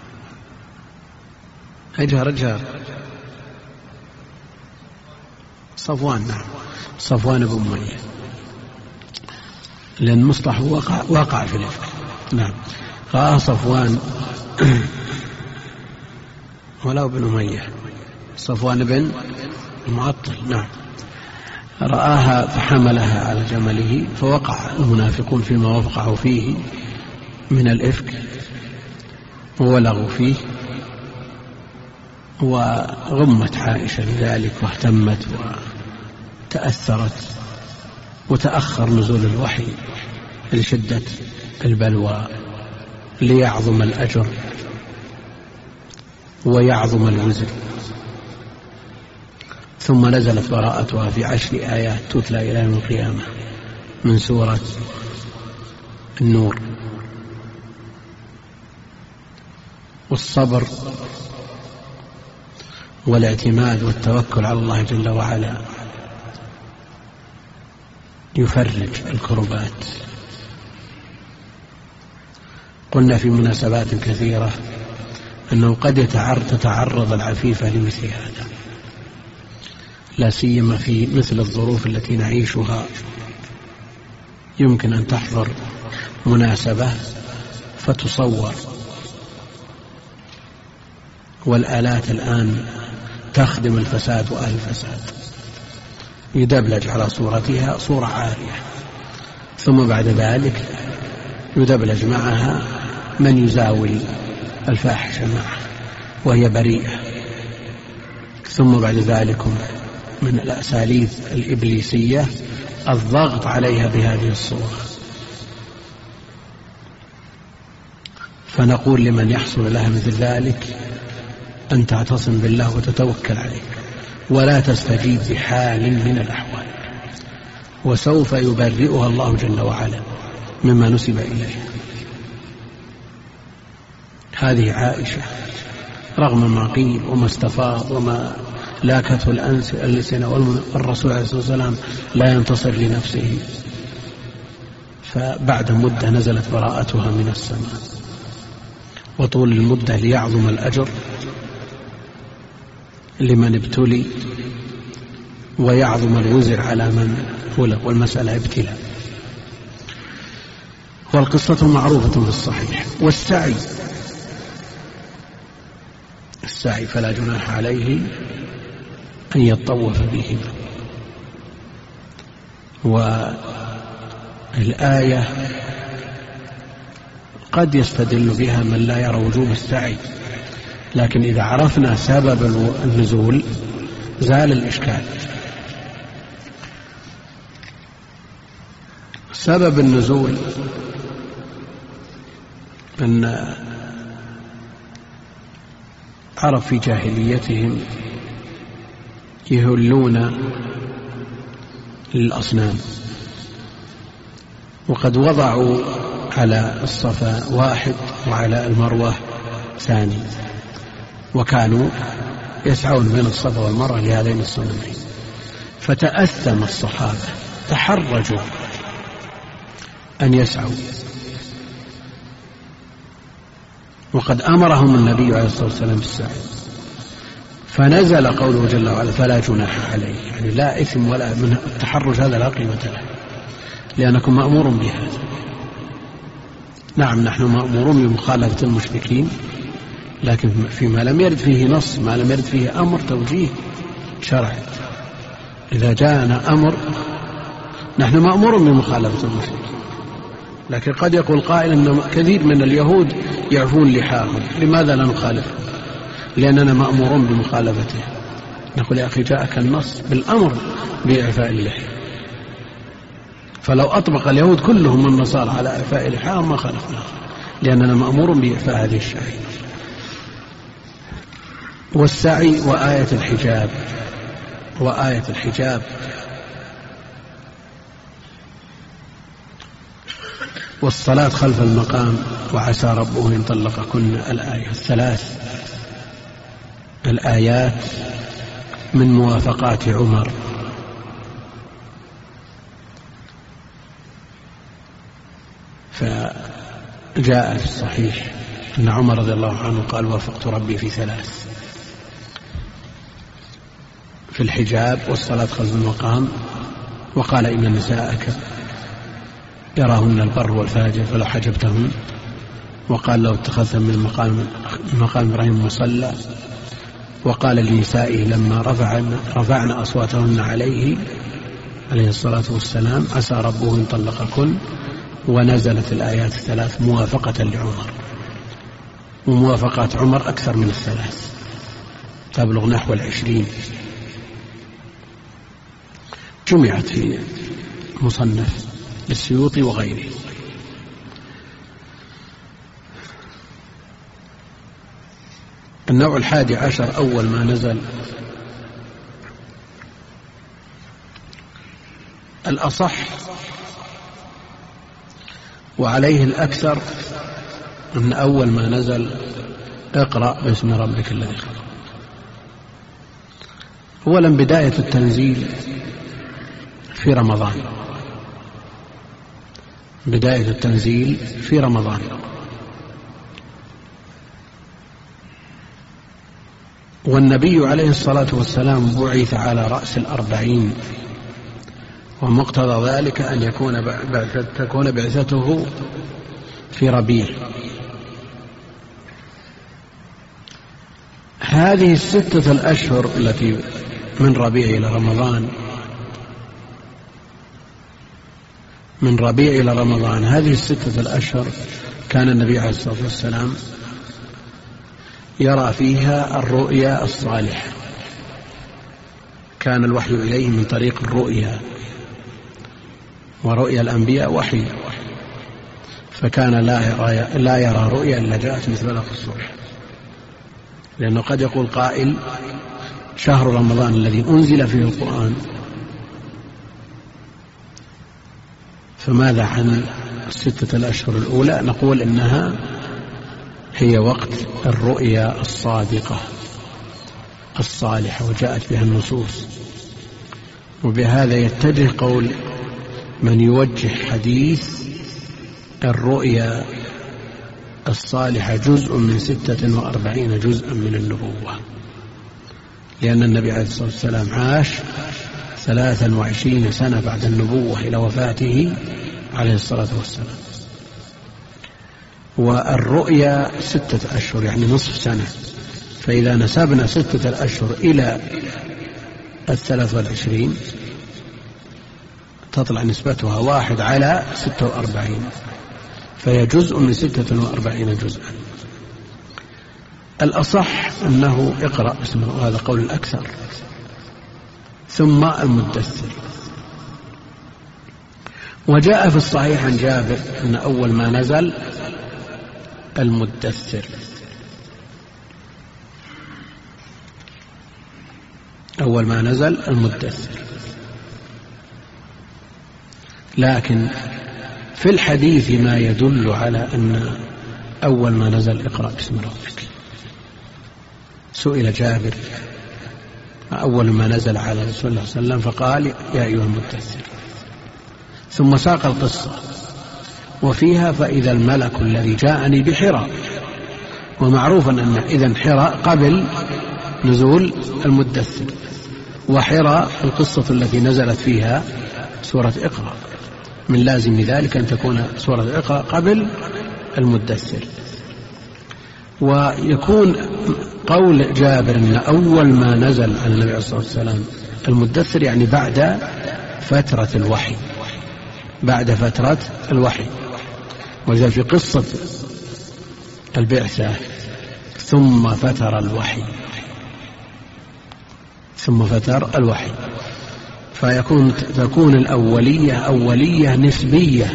رجال صفوان، نعم، صفوان بن أمية، لأن مصطح وقع في الإفك، نعم، رآها صفوان ولا بن أمية، صفوان بن المعطل، نعم، رآها فحملها على جمله، فوقع المنافقون فيما وقعوا فيه من الإفك وولغوا فيه، وغمت عائشة لذلك واهتمت وتأثرت، وتأخر نزول الوحي لشدة البلوى ليعظم الأجر ويعظم الوزر. ثم نزلت براءتها في 10 آيات تتلى إلى يوم القيامة من سورة النور. والصبر والاعتماد والتوكل على الله جل وعلا يفرج الكربات. قلنا في مناسبات كثيرة أنه قد تتعرض العفيفة لمثل هذا، لا سيما في مثل الظروف التي نعيشها. يمكن أن تحضر مناسبة فتصور، والآلات الآن تخدم الفساد وأهل الفساد، يدبلج على صورتها صورة عارية، ثم بعد ذلك يدبلج معها من يزاول الفاحشة معه وهي بريئة، ثم بعد ذلك من الأساليب الإبليسية الضغط عليها بهذه الصورة. فنقول لمن يحصل لها مثل ذلك أن تعتصم بالله وتتوكل عليه، ولا تستجيب بحال من الأحوال، وسوف يبرئها الله جل وعلا مما نسب إليه. هذه عائشة رغم ما قيل وما استفاض وما لاكته الألسنة، والرسول عليه الصلاة والسلام لا ينتصر لنفسه، فبعد مدة نزلت براءتها من السماء، وطول المدة ليعظم الأجر لمن ابتلي ويعظم الوزر على من خلق، والمسألة ابتلاء. والقصة معروفة في الصحيح. والسعي فلا جناح عليه أن يطوف بهما. والآية قد يستدل بها من لا يرى وجوب السعي، لكن إذا عرفنا سبب النزول زال الإشكال. سبب النزول أن عرب في جاهليتهم يهلون للأصنام، وقد وضعوا على الصفا 1 وعلى المروة 2، وكانوا يسعون بين الصفا والمروة لهذين الصنمين. فتأثم الصحابة، تحرجوا أن يسعوا، وقد أمرهم النبي عليه الصلاة والسلام بالسعي، فنزل قوله جل وعلا فلا جناح عليه، يعني لا إثم ولا من التحرج هذا لا قيمة له، لأنكم مأمور بهذا. نعم نحن مأمورون بمخالفة المشركين، لكن فيما لم يرد فيه نص، ما لم يرد فيه أمر توجيه شرعي. إذا جاءنا أمر نحن مأمور بمخالفة المشركين، لكن قد يقول قائل أن كثير من اليهود يعفون لحاهم، لماذا لا نخالفه؟ لأننا مأمورون بمخالفته. نقول يا أخي جاءك النص بالأمر بإعفاء اللحية، فلو أطبق اليهود كلهم من النصارى على إعفاء لحاهم ما خالفنا، لأننا مأمورون بإعفاء هذه الشعائر. والسعي وآية الحجاب والصلاة خلف المقام وعسى ربه إن طلقكن. الآية 3 الآيات من موافقات عمر، فجاء في الصحيح أن عمر رضي الله عنه قال وافقت ربي في 3: في الحجاب والصلاة خلف المقام، وقال إن نساءك يراهن البر والفاجر فلو حجبتهن، وقال لو اتخذتم من مقام إبراهيم مصلى، وقال لنسائه لما رفعن أصواتهن عليه الصلاة والسلام عسى ربه إن طلقكن. ونزلت الآيات 3 موافقة لعمر، وموافقات عمر أكثر من 3، تبلغ نحو 20 جمعت في مصنف للسيوطي وغيره. النوع 11 أول ما نزل. الأصح وعليه الأكثر أن أول ما نزل اقرأ باسم ربك الذي خلق. أولا بداية التنزيل في رمضان، بداية التنزيل في رمضان، والنبي عليه الصلاة والسلام بعث على رأس 40، ومقتضى ذلك أن تكون بعثته في ربيع. هذه 6 الأشهر التي من ربيع إلى رمضان، من ربيع إلى رمضان، هذه 6 الأشهر كان النبي عليه الصلاة والسلام يرى فيها الرؤيا الصالحة، كان الوحي إليه من طريق الرؤيا، ورؤيا الأنبياء وحي، فكان لا يرى رؤيا إلا جاءت مثل فلق الصبح. لأنه قد يقول قائل شهر رمضان الذي أنزل فيه القرآن، فماذا عن 6 الأشهر الأولى؟ نقول إنها هي وقت الرؤيا الصادقة الصالحة وجاءت بها النصوص. وبهذا يتجه قول من يوجه حديث الرؤيا الصالحة جزء من 46 جزءا من النبوة، لأن النبي عليه الصلاة والسلام عاش 23 سنة بعد النبوة إلى وفاته عليه الصلاة والسلام، والرؤيا 6 أشهر يعني نصف سنة، فإذا نسبنا 6 الأشهر إلى 23 تطلع نسبتها 1 على 46، فهي جزء من 46 جزءا. الأصح أنه اقرأ اسمه، وهذا قول الأكثر، ثم المدثر. وجاء في الصحيح عن جابر أن أول ما نزل المدثر، أول ما نزل المدثر. لكن في الحديث ما يدل على أن أول ما نزل اقرأ باسم ربك. سئل جابر أول ما نزل على رسول الله صلى الله عليه وسلم فقال يا أيها المدثر، ثم ساق القصة وفيها فإذا الملك الذي جاءني بحراء، ومعروف أن إذن حراء قبل نزول المدثر، وحراء القصة التي نزلت فيها سورة اقرأ، من لازم ذلك أن تكون سورة اقرأ قبل المدثر. ويكون قول جابر أن أول ما نزل على النبي عليه الصلاة والسلام المدثر يعني بعد فترة الوحي، بعد فترة الوحي. وإذا في قصة البعثة ثم فتر الوحي، ثم فتر الوحي، تكون الأولية أولية نسبية،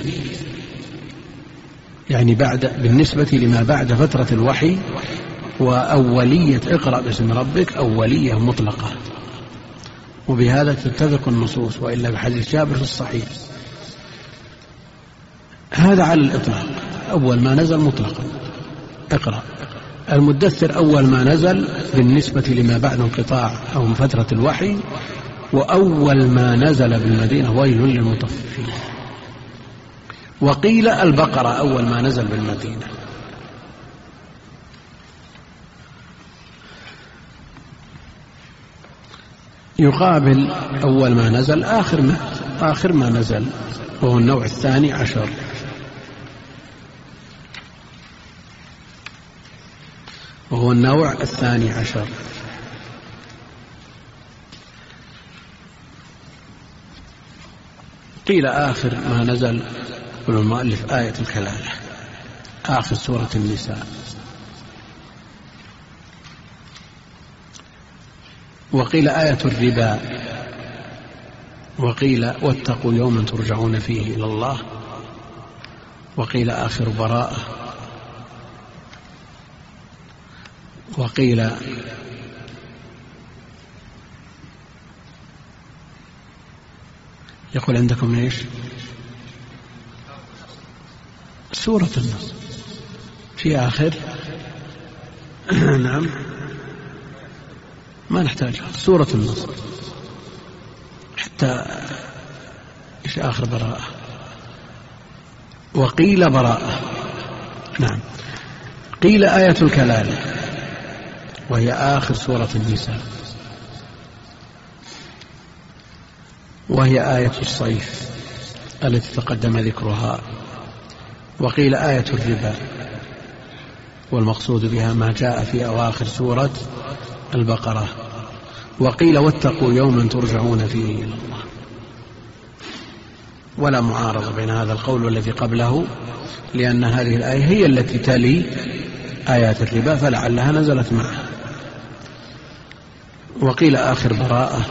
يعني بالنسبة لما بعد فترة الوحي، وأولية اقرأ باسم ربك أولية مطلقة. وبهذا تتفق النصوص، وإلا بحديث جابر في الصحيح. هذا على الإطلاق أول ما نزل مطلقا اقرأ. المدثر أول ما نزل بالنسبة لما بعد انقطاع أو من فترة الوحي، وأول ما نزل بالمدينة ويل للمطففين. وقيل البقرة أول ما نزل بالمدينة. يقابل أول ما نزل آخر ما نزل، وهو النوع 12، وهو النوع 12. قيل آخر ما نزل من المؤلف آية الكلالة، آخر سورة النساء. وقيل آية الربا، وقيل واتقوا يوما ترجعون فيه إلى الله، وقيل آخر براءة، وقيل يقول عندكم ايش؟ سورة النصر في آخر نعم ما نحتاجها، سورة النصر حتى ايش آخر براءة، وقيل براءة. نعم. قيل آية الكلالة وهي آخر سورة النساء، وهي آية الصيف التي تقدم ذكرها. وقيل آية الربا، والمقصود بها ما جاء في أواخر سورة البقرة. وقيل واتقوا يوما ترجعون فيه إلى الله. ولا معارضة بين هذا القول والذي قبله، لأن هذه الآية هي التي تلي آيات الربا فلعلها نزلت معها. وقيل آخر براءة،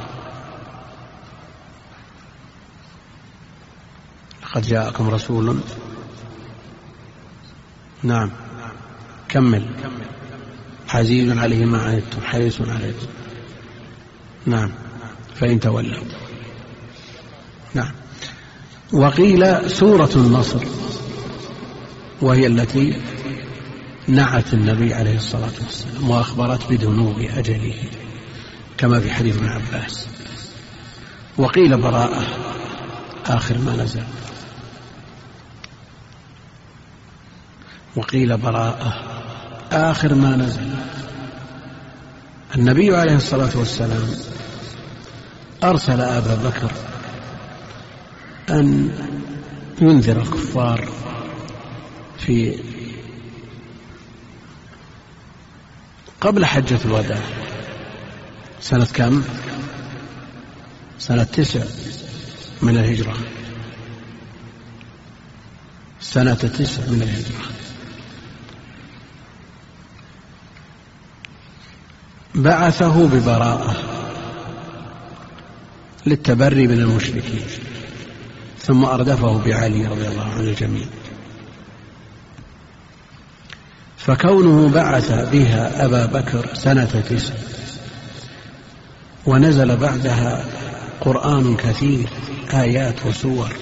لقد جاءكم رسول نعم كمل عزيز عليه ما عنتم حريص عليكم نعم فإن تولوا. نعم. وقيل سورة النصر، وهي التي نعت النبي عليه الصلاة والسلام وأخبرت بدنو أجله كما في حديث ابن عباس. وقيل براءة آخر ما نزل. وقيل براءة آخر ما نزل. النبي عليه الصلاة والسلام أرسل أبا بكر أن ينذر الكفار في قبل حجة الوداع سنة كم؟ سنة 9 من الهجرة، سنة 9 من الهجرة. بعثه ببراءة للتبري من المشركين، ثم أردفه بعلي رضي الله عنه الجميع. فكونه بعث بها أبا بكر سنة 9 ونزل بعدها قرآن كثير آيات وسور،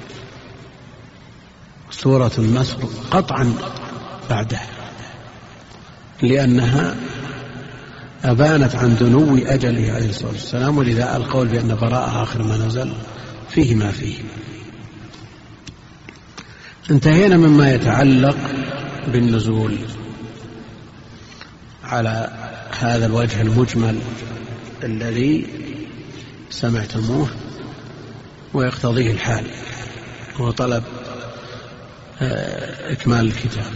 سورة النصر قطعا بعدها، لأنها أبانت عن دنو أجله عليه الصلاة والسلام. ولذا القول بأن براءة آخر ما نزل فيه ما فيه. انتهينا مما يتعلق بالنزول على هذا الوجه المجمل الذي سمعتموه ويقتضيه الحال، هو طلب إكمال الكتاب.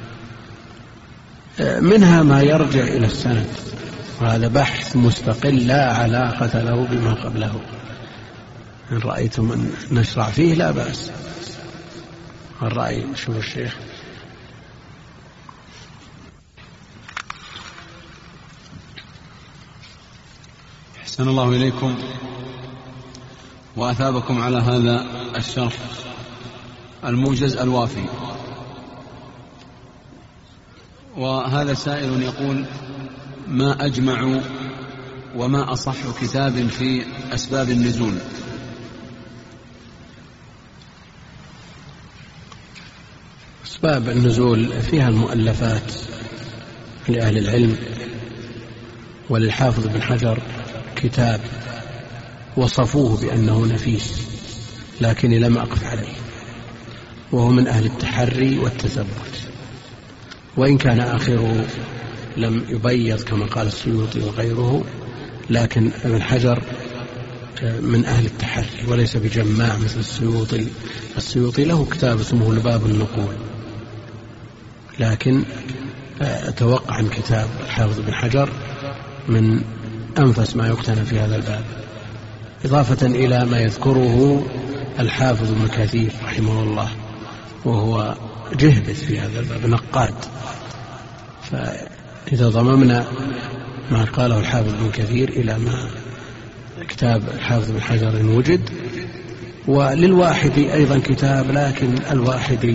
منها ما يرجع إلى السند، وهذا بحث مستقل لا علاقة له بما قبله. إن رأيتم أن نشرع فيه لا بأس. الرأي شوف الشيخ. أحسن الله إليكم وأثابكم على هذا الشرح الموجز الوافي. وهذا سائل يقول: ما أجمع وما أصح كتاب في أسباب النزول؟ أسباب النزول فيها المؤلفات لأهل العلم، وللحافظ بن حجر كتاب وصفوه بأنه نفيس لكني لم أقف عليه، وهو من أهل التحري والتثبت، وإن كان آخره لم يبيض كما قال السيوطي وغيره، لكن ابن حجر من أهل التحري وليس بجماع مثل السيوطي. السيوطي له كتاب اسمه لباب النقول، لكن أتوقع عن كتاب الحافظ بن حجر من أنفس ما يقتنى في هذا الباب، إضافة إلى ما يذكره الحافظ ابن كثير رحمه الله، وهو جهبذ في هذا الباب، نقاد، إذا ضممنا ما قاله الحافظ بن كثير إلى ما كتاب الحافظ بن حجر وجد، وللواحدي أيضا كتاب، لكن الواحدي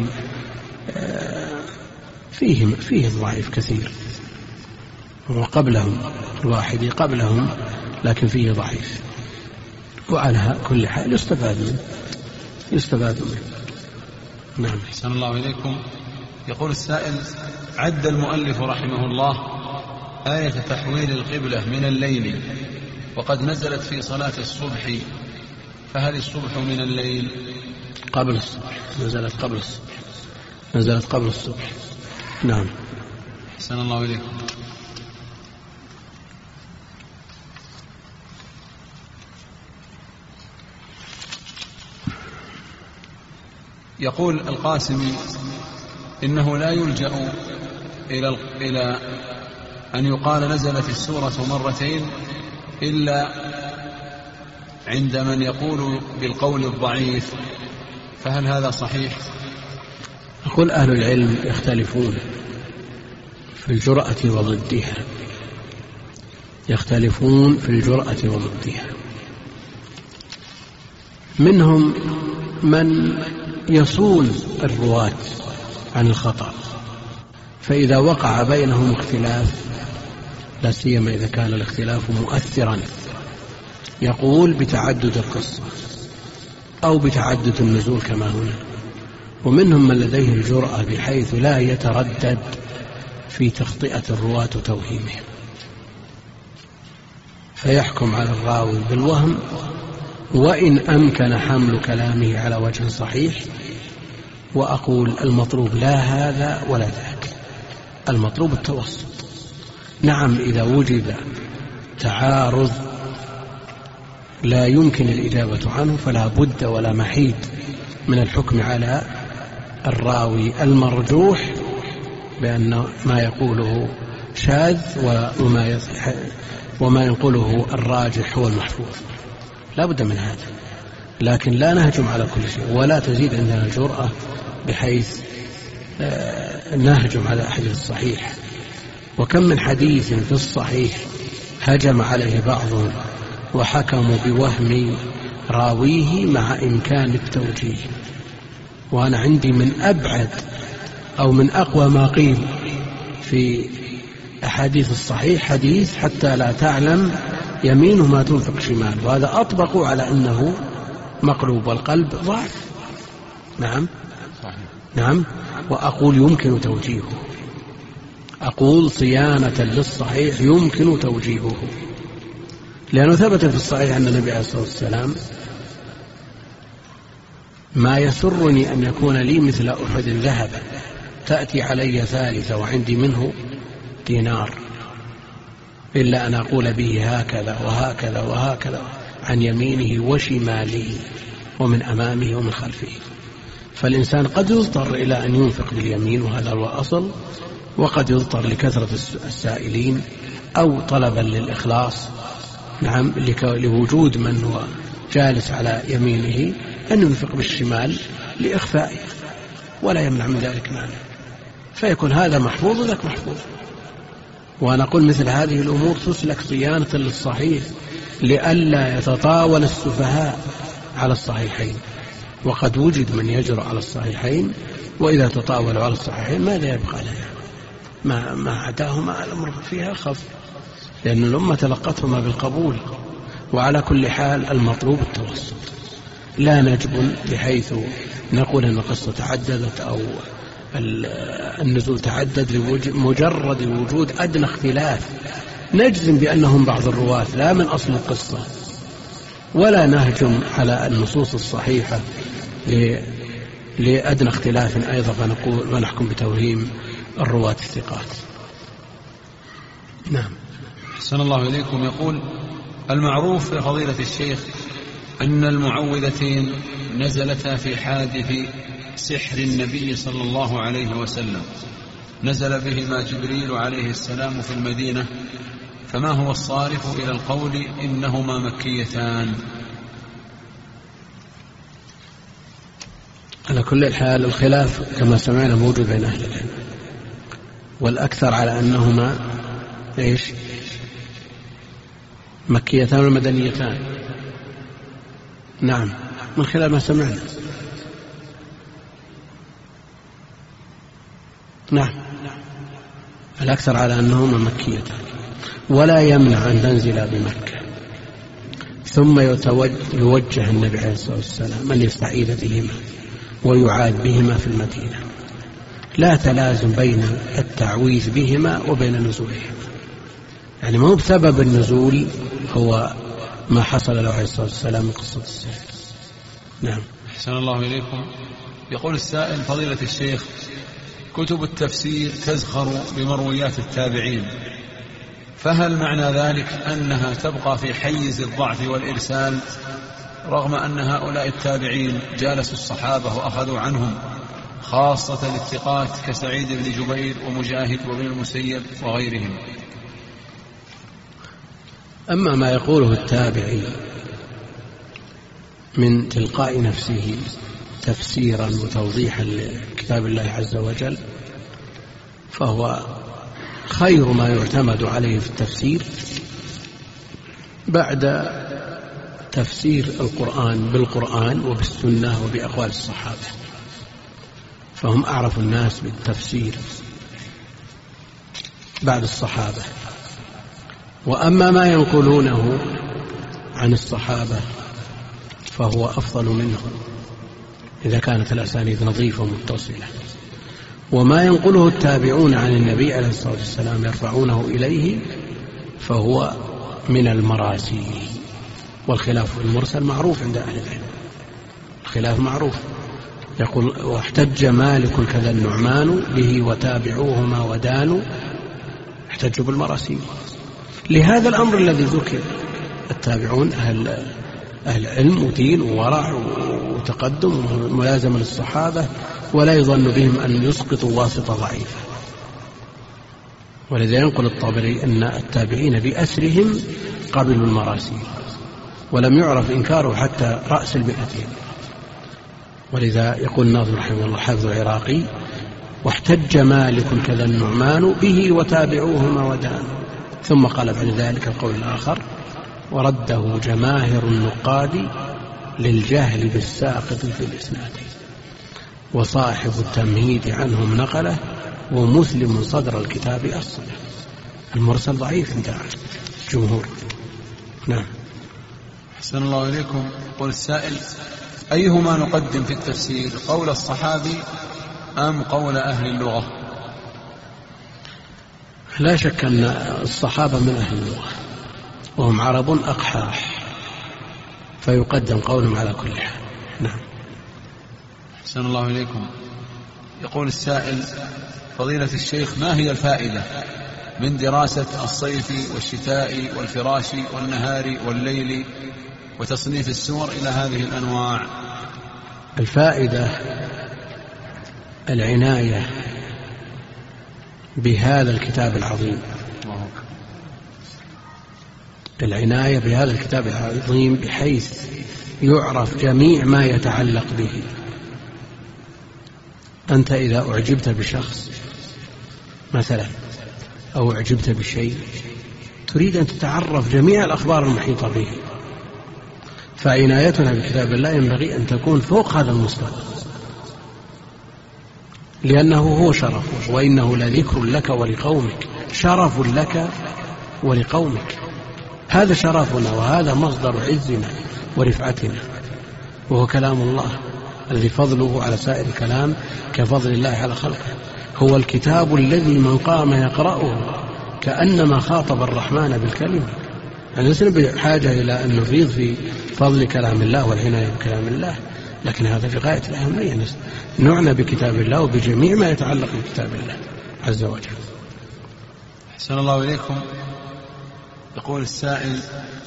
فيه ضعيف كثير، وقبلهم الواحدي قبلهم لكن فيه ضعيف، وعلى كل حال يستفاد منه. نعم. أحسن الله إليكم. يقول السائل: عد المؤلف رحمه الله آية تحويل القبلة من الليل وقد نزلت في صلاة الصبح، فهل الصبح من الليل؟ قبل الصبح، نزلت قبل الصبح. نعم. أحسن الله إليكم. يقول القاسمي: إنه لا يلجأ إلى أن يقال نزلت السورة مرتين إلا عند من يقول بالقول الضعيف، فهل هذا صحيح؟ يقول أهل العلم يختلفون في الجرأة وضدها، منهم من يصون الرواة عن الخطأ، فإذا وقع بينهم اختلاف، لا سيما إذا كان الاختلاف مؤثرا، يقول بتعدد القصة أو بتعدد النزول كما هنا. ومنهم من لديه الجرأة بحيث لا يتردد في تخطئة الرواة وتوهيمهم، فيحكم على الراوي بالوهم، وإن أمكن حمل كلامه على وجه صحيح. وأقول المطلوب لا هذا ولا ذاك، المطلوب التوسط. نعم، إذا وجد تعارض لا يمكن الإجابة عنه فلا بد ولا محيد من الحكم على الراوي المرجوح بأن ما يقوله شاذ وما ينقله الراجح هو المحفوظ، لا بد من هذا. لكن لا نهجم على كل شيء، ولا تزيد عندنا الجرأة بحيث نهجم على أحاديث الصحيح. وكم من حديث في الصحيح هجم عليه بعضهم وحكموا بوهم راويه مع إمكان التوجيه. وأنا عندي من أبعد أو من أقوى ما قيل في أحاديث الصحيح حديث حتى لا تعلم يمينه ما تنفق شمال، وهذا أطبق على أنه مقلوب والقلب ضعف. نعم. وأقول يمكن توجيهه، أقول صيانة للصحيح يمكن توجيهه، لأنه ثبت في الصحيح أن النبي عليه الصلاة والسلام: ما يسرني أن يكون لي مثل أحد ذهبا تأتي علي ثالثة وعندي منه دينار، إلا أن أقول به هكذا وهكذا وهكذا عن يمينه وشماله ومن أمامه ومن خلفه. فالإنسان قد يضطر إلى أن ينفق باليمين، وهذا هو أصل، وقد يضطر لكثرة السائلين أو طلبا للإخلاص، نعم، لوجود من هو جالس على يمينه أن ينفق بالشمال لإخفائه، ولا يمنع من ذلك مانع، فيكون هذا محفوظ وذاك محفوظ. وأنا أقول مثل هذه الأمور تسلك صيانة للصحيح لئلا يتطاول السفهاء على الصحيحين. وقد وجد من يجرؤ على الصحيحين، وإذا تطاولوا على الصحيحين ماذا يبقى لنا؟ ما عداهما الأمر فيها خف، لأن الأمة تلقتهما بالقبول. وعلى كل حال المطلوب التوسط، لا نجبن بحيث نقول أن القصة تعددت أو النزول تعدد لمجرد وجود أدنى اختلاف، نجزم بأنهم بعض الرواة لا من أصل القصة، ولا نهجم على النصوص الصحيحة لأدنى اختلاف أيضا فنقول ونحكم بتوهيم الرواة الثقات. نعم. أحسن الله إليكم. يقول: المعروف يا فضيلة الشيخ أن المعوذتين نزلتا في حادث سحر النبي صلى الله عليه وسلم، نزل بهما جبريل عليه السلام في المدينة، فما هو الصارف إلى القول إنهما مكيتان؟ على كل حال الخلاف كما سمعنا موجود بين أهل العلم، والأكثر على أنهما إيش؟ مكيتان ومدنيتان. نعم، من خلال ما سمعنا. نعم، الأكثر على أنهما مكيتان، ولا يمنع أن تنزل بمكة ثم يوجه النبي عليه الصلاة والسلام أن يستعيذ بهما ويعاد بهما في المدينة. لا تلازم بين التعويذ بهما وبين نزولهما، يعني ما هو بسبب النزول هو ما حصل له عليه الصلاة والسلام من قصة السحر. نعم. أحسن الله إليكم. يقول السائل: فضيلة الشيخ، كتب التفسير تزخر بمرويات التابعين، فهل معنى ذلك أنها تبقى في حيز الضعف والإرسال رغم أن هؤلاء التابعين جالسوا الصحابة وأخذوا عنهم، خاصة الثقات كسعيد بن جبير ومجاهد وابن المسيب وغيرهم؟ أما ما يقوله التابعي من تلقاء نفسه تفسيرا وتوضيحا لكتاب الله عز وجل فهو خير ما يعتمد عليه في التفسير بعد تفسير القرآن بالقرآن وبالسنة وبأقوال الصحابة، فهم أعرف الناس بالتفسير بعد الصحابة. وأما ما ينقلونه عن الصحابة فهو أفضل منهم إذا كانت الأسانيد نظيفة ومتصلة، وما ينقله التابعون عن النبي عليه الصلاة والسلام يرفعونه إليه فهو من المراسيل. والخلاف المرسل معروف عند أهل العلم، الخلاف معروف. يقول: واحتج مالك كذا النعمان به وتابعوهما ودانوا، احتجوا بالمراسيل لهذا الأمر الذي ذكر. التابعون أهل علم ودين وورع وتقدم وملازمة للصحابة، ولا يظن بهم أن يسقطوا واسطة ضعيفة. ولذا ينقل الطبري أن التابعين بأسرهم قبلوا المراسيل ولم يعرف إنكاره حتى رأس المئتين. ولذا يقول الناظم رحمه الله حافظ العراقي: واحتج مالك كذا النعمان به وتابعوهما ودانوا. ثم قال بعد ذلك القول الآخر: ورده جماهر النقاد للجهل بالساقط في الإسناد، وصاحب التمهيد عنهم نقله، ومسلم صدر الكتاب أصله. المرسل ضعيف عند الجمهور. نعم. أحسن الله إليكم. قل السائل: أيهما نقدم في التفسير، قول الصحابي أم قول أهل اللغة؟ لا شك أن الصحابة من أهل اللغة وهم عرب أقحاح، فيقدم قولهم على كل حال. نعم. أحسن الله إليكم. يقول السائل: فضيلة الشيخ، ما هي الفائدة من دراسة الصيف والشتاء والفراش والنهار والليل وتصنيف السور إلى هذه الأنواع؟ الفائدة العناية بهذا الكتاب العظيم، العناية بهذا الكتاب العظيم بحيث يعرف جميع ما يتعلق به. أنت إذا أعجبت بشخص مثلا أو أعجبت بشيء تريد أن تتعرف جميع الأخبار المحيطة به، فعنايتنا بكتاب الله ينبغي أن تكون فوق هذا المستوى، لأنه هو شرف، وإنه لذكر لك ولقومك، شرف لك ولقومك. هذا شرفنا وهذا مصدر عزنا ورفعتنا، وهو كلام الله الذي فضله على سائر الكلام كفضل الله على خلقه. هو الكتاب الذي من قام يقرأه كأنما خاطب الرحمن بالكلمة. يعني لسنا بحاجة إلى أن نفيض في فضل كلام الله والعناية بكلام الله، لكن هذا في غاية الأهمية، نعنى بكتاب الله وبجميع ما يتعلق بكتاب الله عز وجل. أحسن الله إليكم. يقول السائل: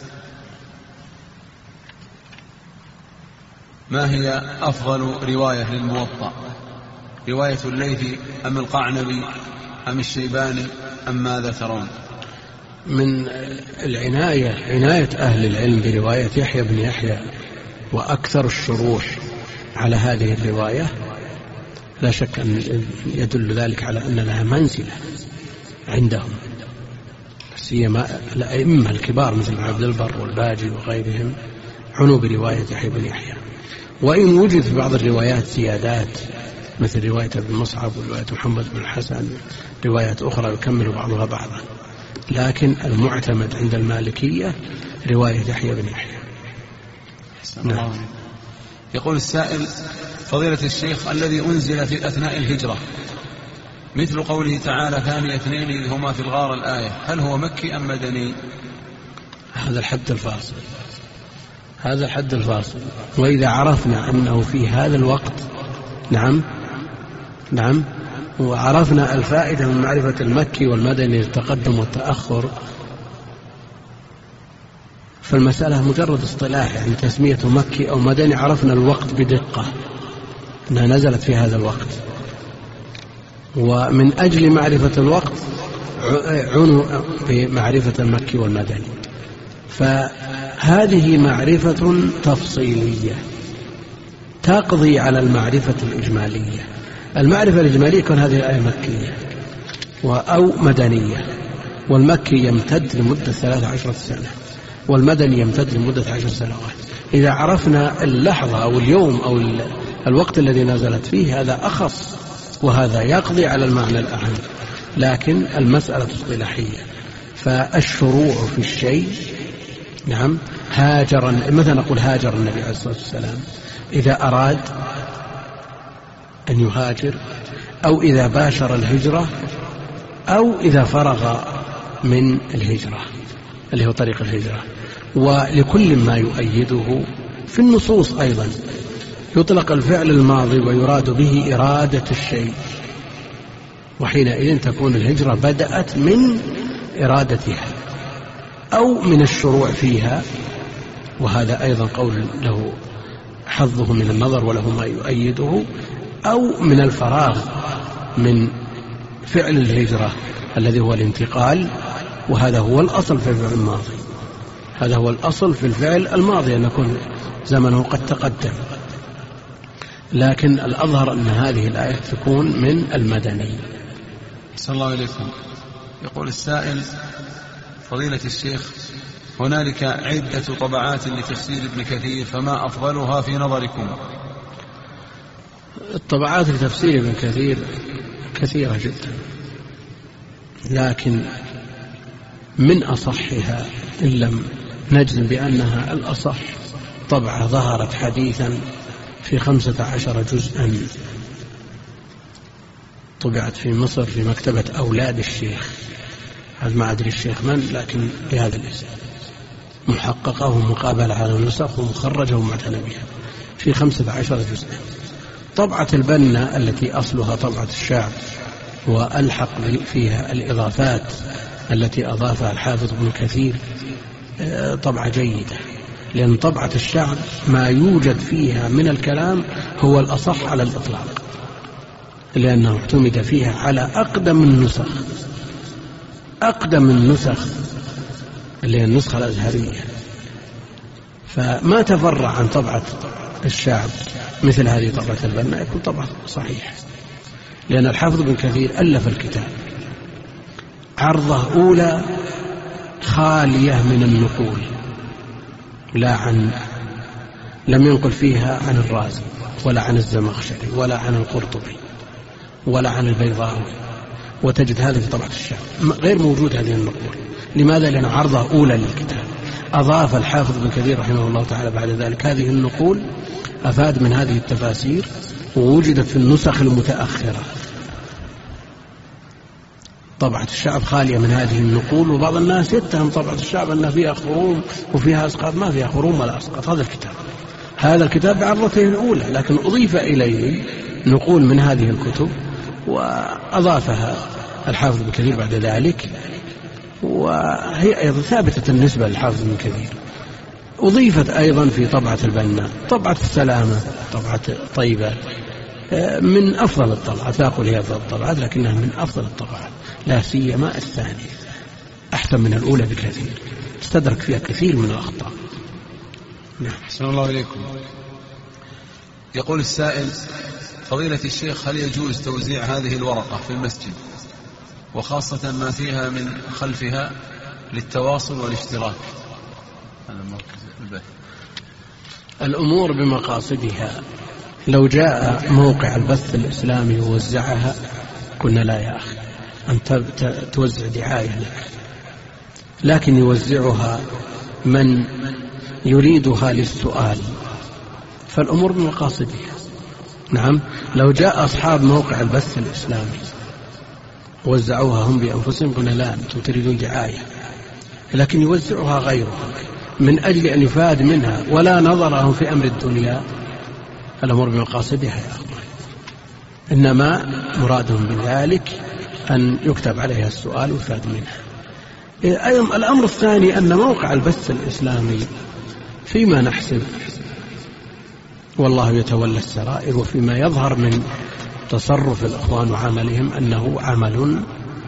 ما هي أفضل رواية للموطأ، رواية الليثي أم القعنبي أم الشيباني أم ماذا ترون؟ من عناية أهل العلم برواية يحيى بن يحيى وأكثر الشروح على هذه الرواية، لا شك أن يدل ذلك على أن لها منزلة عندهم، سيما الأئمة الكبار مثل عبد البر والباجي وغيرهم عنوا برواية يحيى بن يحيى، وإن وجد في بعض الروايات زيادات مثل رواية ابن مصعب ورواية محمد بن الحسن، روايات أخرى يكمل بعضها بعضا، لكن المعتمد عند المالكية رواية يحيى بن يحيى. نعم. يقول السائل: فضيلة الشيخ، الذي أنزل في أثناء الهجرة مثل قوله تعالى ثاني اثنين إذ هما في الغار الآية، هل هو مكي أم مدني؟ هذا الحد الفاصل، هذا الحد الفاصل. وإذا عرفنا أنه في هذا الوقت نعم وعرفنا الفائدة من معرفة المكي والمدني التقدم والتأخر، فالمسألة مجرد اصطلاح، يعني تسمية مكي أو مدني عرفنا الوقت بدقة أنها نزلت في هذا الوقت، ومن أجل معرفة الوقت عنوا بمعرفة المكي والمدني. فهذه معرفة تفصيلية تقضي على المعرفة الإجمالية. المعرفة الإجمالية كان هذه الآية مكية أو مدنية، والمكي يمتد لمدة 13 سنة والمدني يمتد لمدة 10 سنوات. إذا عرفنا اللحظة أو اليوم أو الوقت الذي نزلت فيه هذا أخص، وهذا يقضي على المعنى الأهم، لكن المسألة اصطلاحية. فالشروع في الشيء نعم هاجر، مثلا نقول هاجر النبي عليه الصلاة والسلام إذا أراد أن يهاجر، أو إذا باشر الهجرة، أو إذا فرغ من الهجرة اللي هو طريق الهجرة. ولكل ما يؤيده في النصوص أيضا يطلق الفعل الماضي ويراد به إرادة الشيء، وحينئذ تكون الهجرة بدأت من إرادتها أو من الشروع فيها، وهذا أيضا قول له حظه من النظر وله ما يؤيده، أو من الفراغ من فعل الهجرة الذي هو الانتقال، وهذا هو الأصل في الفعل الماضي، هذا هو الأصل في الفعل الماضي أن يكون زمنه قد تقدم. لكن الأظهر أن هذه الآية تكون من المدني. صلى الله عليكم. يقول السائل: فضيلة الشيخ، هنالك عدة طبعات لتفسير ابن كثير، فما أفضلها في نظركم؟ الطبعات لتفسير ابن كثير كثيرة جدا، لكن من أصحها إن لم نجزم بأنها الأصح طبعة ظهرت حديثا في 15 جزءا، طبعت في مصر في مكتبة أولاد الشيخ، هذا ما أدري الشيخ من، لكن بهذا الاسم، محققة ومقابلة على النسخ ومخرجة ومعتنى بها في 15 جزءا. طبعة البنا التي أصلها طبعة الشعب وألحق فيها الإضافات التي أضافها الحافظ ابن كثير طبعة جيدة، لأن طبعة الشعب ما يوجد فيها من الكلام هو الأصح على الإطلاق، لأنه اعتمد فيها على أقدم النسخ، أقدم النسخ اللي هي النسخة الأزهرية، فما تفرع عن طبعة الشعب مثل هذه طبعة البنا يكون طبعة صحيح، لأن الحافظ ابن كثير ألف الكتاب عرضه أولى خالية من النقول، لم ينقل فيها عن الرازي ولا عن الزمخشري ولا عن القرطبي ولا عن البيضاوي، وتجد هذا في طبعة الشعب غير موجود هذه النقول. لماذا؟ لأن عرضه أولى للكتاب. أضاف الحافظ ابن كثير رحمه الله تعالى بعد ذلك هذه النقول، أفاد من هذه التفاسير ووجدت في النسخ المتأخرة. طبعة الشعب خالية من هذه النقول، وبعض الناس يتهم طبعة الشعب أن فيها خروم وفيها أسقاط، ما فيها خروم ولا أسقاط. هذا الكتاب بعرضته الأولى، لكن أضيف إليه نقول من هذه الكتب وأضافها الحافظ ابن كثير بعد ذلك، وهي أيضا ثابتة النسبة للحافظ ابن كثير. أضيفت أيضا في طبعة البنا، طبعة السلامة، طبعة طيبة، من أفضل الطبعات، لا أقول هي أفضل الطبعات لكنها من أفضل الطبعات، لا سيما الثانية أحسن من الأولى بكثير، استدرك فيها كثير من الأخطاء. نعم. أحسن الله إليكم. يقول السائل: فضيلة الشيخ، هل يجوز توزيع هذه الورقة في المسجد، وخاصة ما فيها من خلفها للتواصل والاشتراك. هذا مركز البحث. الأمور بمقاصدها. لو جاء موقع البث الإسلامي ووزعها قلنا لا يا أخي أنت توزع دعاية لك، لكن يوزعها من يريدها للسؤال، فالأمور بمقاصدها. نعم، لو جاء أصحاب موقع البث الإسلامي وزعوها هم بأنفسهم قلنا لا أنتم تريدون دعاية، لكن يوزعها غيرهم من أجل أن يفاد منها ولا نظرهم في أمر الدنيا. الأمور بمقاصدها يا أخوان، إنما مرادهم بذلك أن يكتب عليها السؤال ويفاد منها. أيضا الأمر الثاني أن موقع البث الإسلامي فيما نحسب والله يتولى السرائر، وفيما يظهر من تصرف الإخوان وعملهم أنه عمل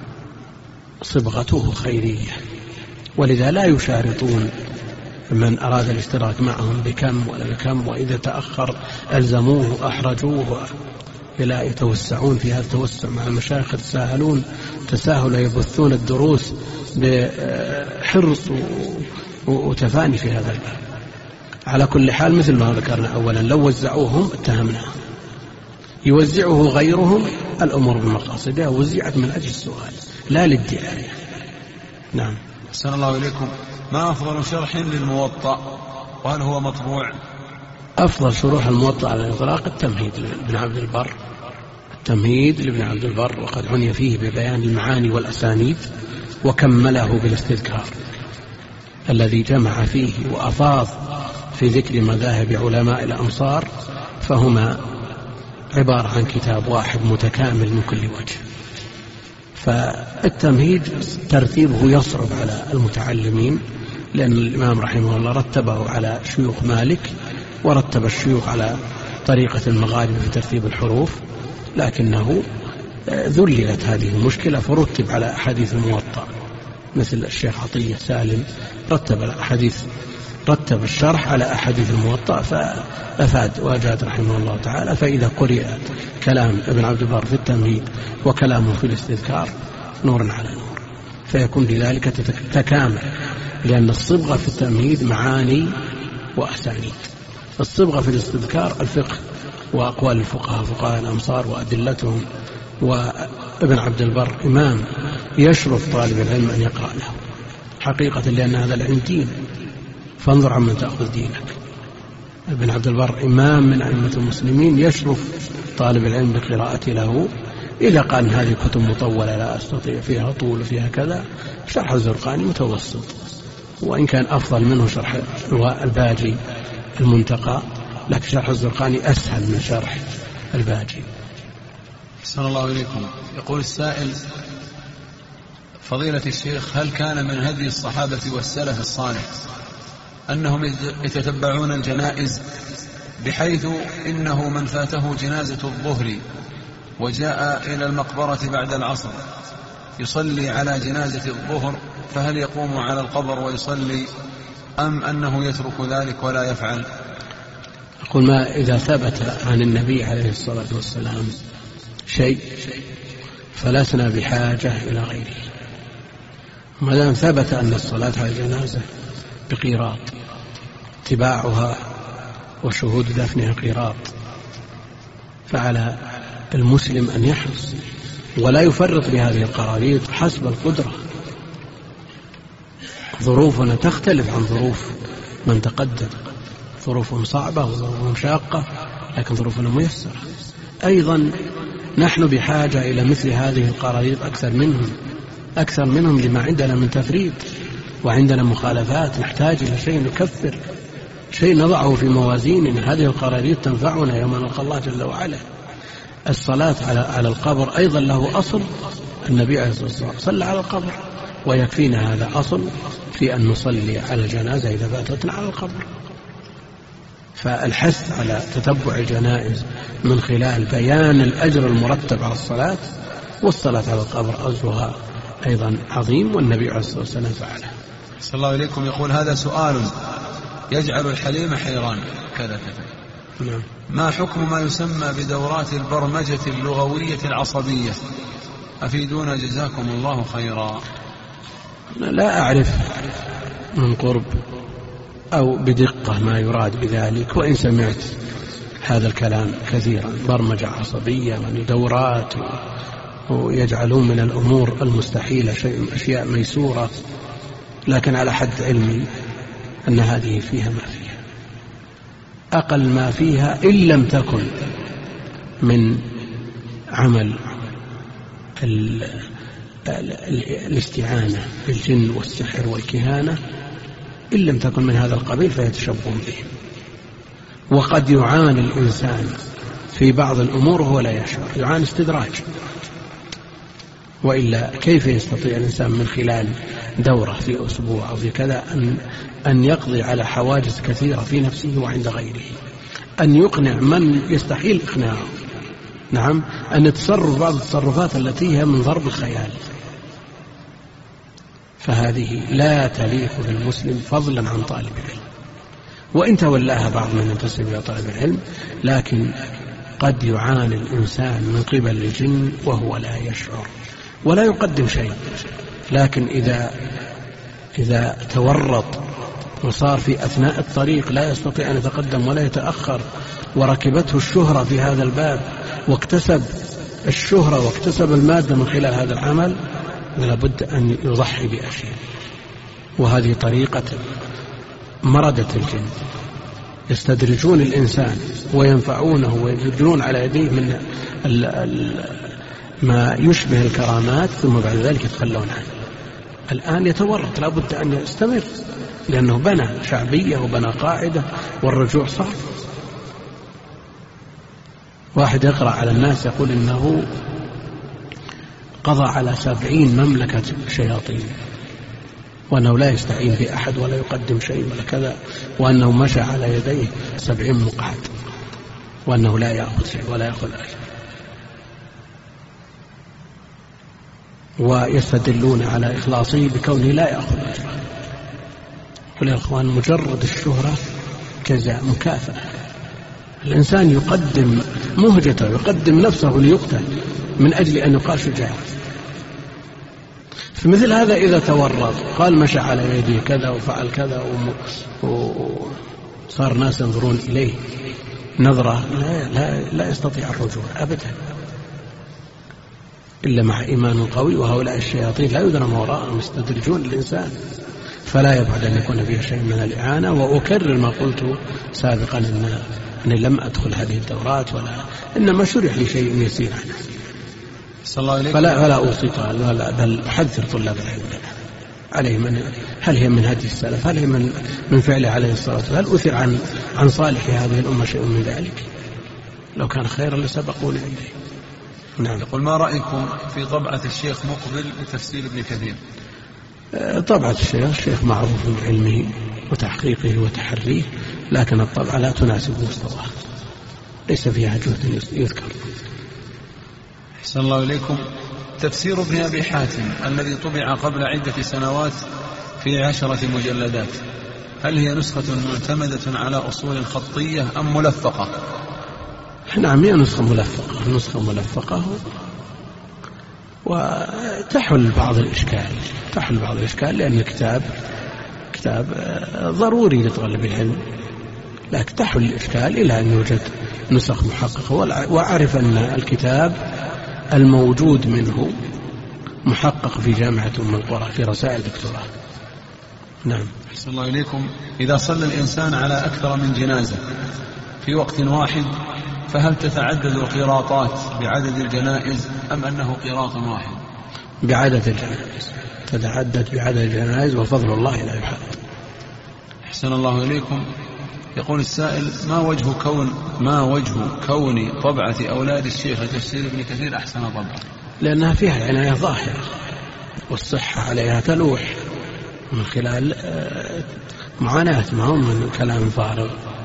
صبغته خيرية، ولذا لا يشارطون من أراد الاشتراك معهم بكم ولا بكم، وإذا تأخر ألزموه أحرجوه، لا يتوسعون في هذا التوسع مع المشايخ، يتساهلون تساهل، يبثون الدروس بحرص وتفاني في هذا الباب. على كل حال مثل ما ذكرنا أولا، لو وزعوهم اتهمناهم، يوزعه غيرهم الأمور بمقاصدها، وزعت من أجل السؤال لا للدعاية. نعم. أحسن الله إليكم. ما أفضل شرح للموطأ وهل هو مطبوع؟ أفضل شروح الموطأ على الإطلاق التمهيد لابن عبد البر، التمهيد لابن عبد البر، وقد عني فيه ببيان المعاني والأسانيد، وكمله بالاستذكار الذي جمع فيه وأفاض في ذكر مذاهب علماء الأمصار، فهما عبارة عن كتاب واحد متكامل من كل وجه. فالتمهيد ترتيبه يصعب على المتعلمين، لأن الإمام رحمه الله رتبه على شيوخ مالك، ورتب الشيوخ على طريقة المغاربة في ترتيب الحروف، لكنه ذللت هذه المشكلة فرتب على أحاديث الموطأ، مثل الشيخ عطية سالم رتب الشرح على أحاديث الموطأ فأفاد وأجاد رحمه الله تعالى. فإذا قرئ كلام ابن عبد البر في التمهيد وكلامه في الاستذكار نور على نور، فيكون بذلك تكامل، لأن الصبغة في التمهيد معاني وأسانيد، الصبغة في الاستذكار الفقه وأقوال الفقهاء فقهاء الأمصار وأدلتهم. وابن عبد البر إمام يشرف طالب العلم أن يقرأ له حقيقة، لأن هذا العلم دين، فانظر عمن تأخذ دينك. ابن عبد البر إمام من أئمة المسلمين، يشرف طالب العلم بقراءة له. إذا قال هذه كتب مطولة لا أستطيع فيها طول وفيها كذا، شرح الزرقاني متوسط، وإن كان أفضل منه شرح الباجي المنتقى، لكن شرح الزرقاني أسهل من شرح الباجي. أحسن الله إليكم. يقول السائل: فضيلة الشيخ، هل كان من هدي الصحابة والسلف الصالح أنهم يتتبعون الجنائز، بحيث إنه من فاته جنازة الظهر وجاء إلى المقبرة بعد العصر يصلي على جنازة الظهر، فهل يقوم على القبر ويصلي، أم أنه يترك ذلك ولا يفعل؟ أقول ما إذا ثبت عن النبي عليه الصلاة والسلام شيء فلسنا بحاجة إلى غيره، ما دام ثبت أن الصلاة على الجنازة بقيراط، اتباعها وشهود دفنها قيراط، فعلى المسلم أن يحرص ولا يفرط بهذه القراريط حسب القدرة. ظروفنا تختلف عن ظروف من تقدم، ظروفهم صعبة وظروفهم شاقة، لكن ظروفنا ميسرة. أيضا نحن بحاجة إلى مثل هذه القراريط أكثر منهم لما عندنا من تفريط، وعندنا مخالفات، نحتاج إلى شيء نكفر، شيء نضعه في موازيننا. هذه القراريط تنفعنا يوم نلقى الله جل وعلا. الصلاة على القبر أيضا له أصل، النبي عليه الصلاة والسلام صلى على القبر، ويكفينا هذا أصل في أن نصلي على الجنازة إذا فاتتنا على القبر. فالحث على تتبع الجنائز من خلال بيان الأجر المرتب على الصلاة، والصلاة على القبر أجرها أيضا عظيم، والنبي عليه الصلاة والسلام فعله. صلى الله عليكم. يقول: هذا سؤال يجعل الحليم حيران كذا. نعم. ما حكم ما يسمى بدورات البرمجة اللغوية العصبية؟ أفيدونا جزاكم الله خيرا. لا أعرف من قرب أو بدقة ما يراد بذلك، وإن سمعت هذا الكلام كثيرا، برمجة عصبية ودورات، ويجعلون من الأمور المستحيلة أشياء ميسورة، لكن على حد علمي أن هذه فيها ما فيها، أقل ما فيها إن لم تكن من عمل الاستعانة بالجن والسحر والكهانة، إن لم تكن من هذا القبيل فيتشبهون به. وقد يعاني الإنسان في بعض الأمور وهو لا يشعر، يعاني استدراج، وإلا كيف يستطيع الإنسان من خلال دورة في أسبوع أو في كذا أن يقضي على حواجز كثيرة في نفسه وعند غيره، أن يقنع من يستحيل إقناعه، نعم، أن يتصرف بعض التصرفات التي هي من ضرب الخيال، فهذه لا تليق بالمسلم فضلا عن طالب العلم، وإن تولاها بعض من ينتسب إلى طالب العلم، لكن قد يعاني الإنسان من قبل الجن وهو لا يشعر ولا يقدم شيء، لكن إذا تورط وصار في أثناء الطريق لا يستطيع أن يتقدم ولا يتأخر، وركبته الشهرة في هذا الباب واكتسب الشهرة واكتسب المادة من خلال هذا العمل، لابد أن يضحي بأشياء. وهذه طريقة مردة الجن، يستدرجون الإنسان وينفعونه ويجرون على يديه من ما يشبه الكرامات، ثم بعد ذلك يتخلون عنه. الآن يتورط، لابد أن يستمر، لأنه بنى شعبية وبنى قاعدة، والرجوع صعب. واحد يقرأ على الناس يقول إنه قضى على 70 مملكة شياطين، وأنه لا يستعين بأحد ولا يقدم شيء ولا كذا، وأنه مشى على يديه 70 مقعد، وأنه لا يأخذ شيء ولا يأخذ أجر. ويستدلون على إخلاصه بكونه لا يأخذ أجر. قل يا أخوان، مجرد الشهرة كجزاء مكافأة، الإنسان يقدم مهجته، يقدم نفسه ليقتل من أجل أن يقال شجاع. فمثل هذا إذا تورط قال مشى على يديه كذا وفعل كذا وصار ناس ينظرون إليه نظرة لا يستطيع الرجوع أبدا إلا مع إيمان قوي. وهؤلاء الشياطين لا يدرى ما وراءهم، يستدرجون الإنسان، فلا يبعد أن يكون فيها شيء من الإعانة. وأكرر ما قلت سابقا أني لم أدخل هذه الدورات ولا، إنما شرح لي شيء يسير عنه، فلا أوصي بل أحذر طلاب العلم عليهم هل هي من هدي السلف، هل هي من فعله عليه الصلاة والسلام، هل أثر عن صالح هذه الأمة شيء من ذلك؟ لو كان خيرا لسبقوني إليه. نعم. يقول ما رأيكم في طبعة الشيخ مقبل لتفسير ابن كثير؟ طبعة الشيخ معروف بعلمه وتحقيقه وتحريه، لكن الطبعة لا تناسب مستواه، ليس فيها جهد يذكر. أحسن الله إليكم. تفسير ابن أبي حاتم الذي طبع قبل عدة سنوات في 10 مجلدات، هل هي نسخة معتمدة على أصول خطية أم ملفقة؟ نعم، هي نسخة ملفقة وتحل بعض الإشكال، لأن الكتاب ضروري لطالب العلم، لكن تحل الإشكال إلى أن يوجد نسخ محققة. وأعرف أن الكتاب الموجود منه محقق في جامعة أم القرى في رسائل دكتوراه. نعم. أحسن الله إليكم. إذا صلى الإنسان على أكثر من جنازة في وقت واحد، فهل تتعدد القراطات بعدد الجنائز أم أنه قراط واحد؟ بعدد الجنائز، تتعدد بعدد الجنائز، وفضل الله لا يحد. أحسن الله إليكم. يقول السائل: ما وجه كون طبعة أولاد الشيخ تفسير ابن كثير أحسن طبعة؟ لأنها فيها العناية ظاهرة، والصحة عليها تلوح من خلال معاناة، ما هم من كلام فارغ.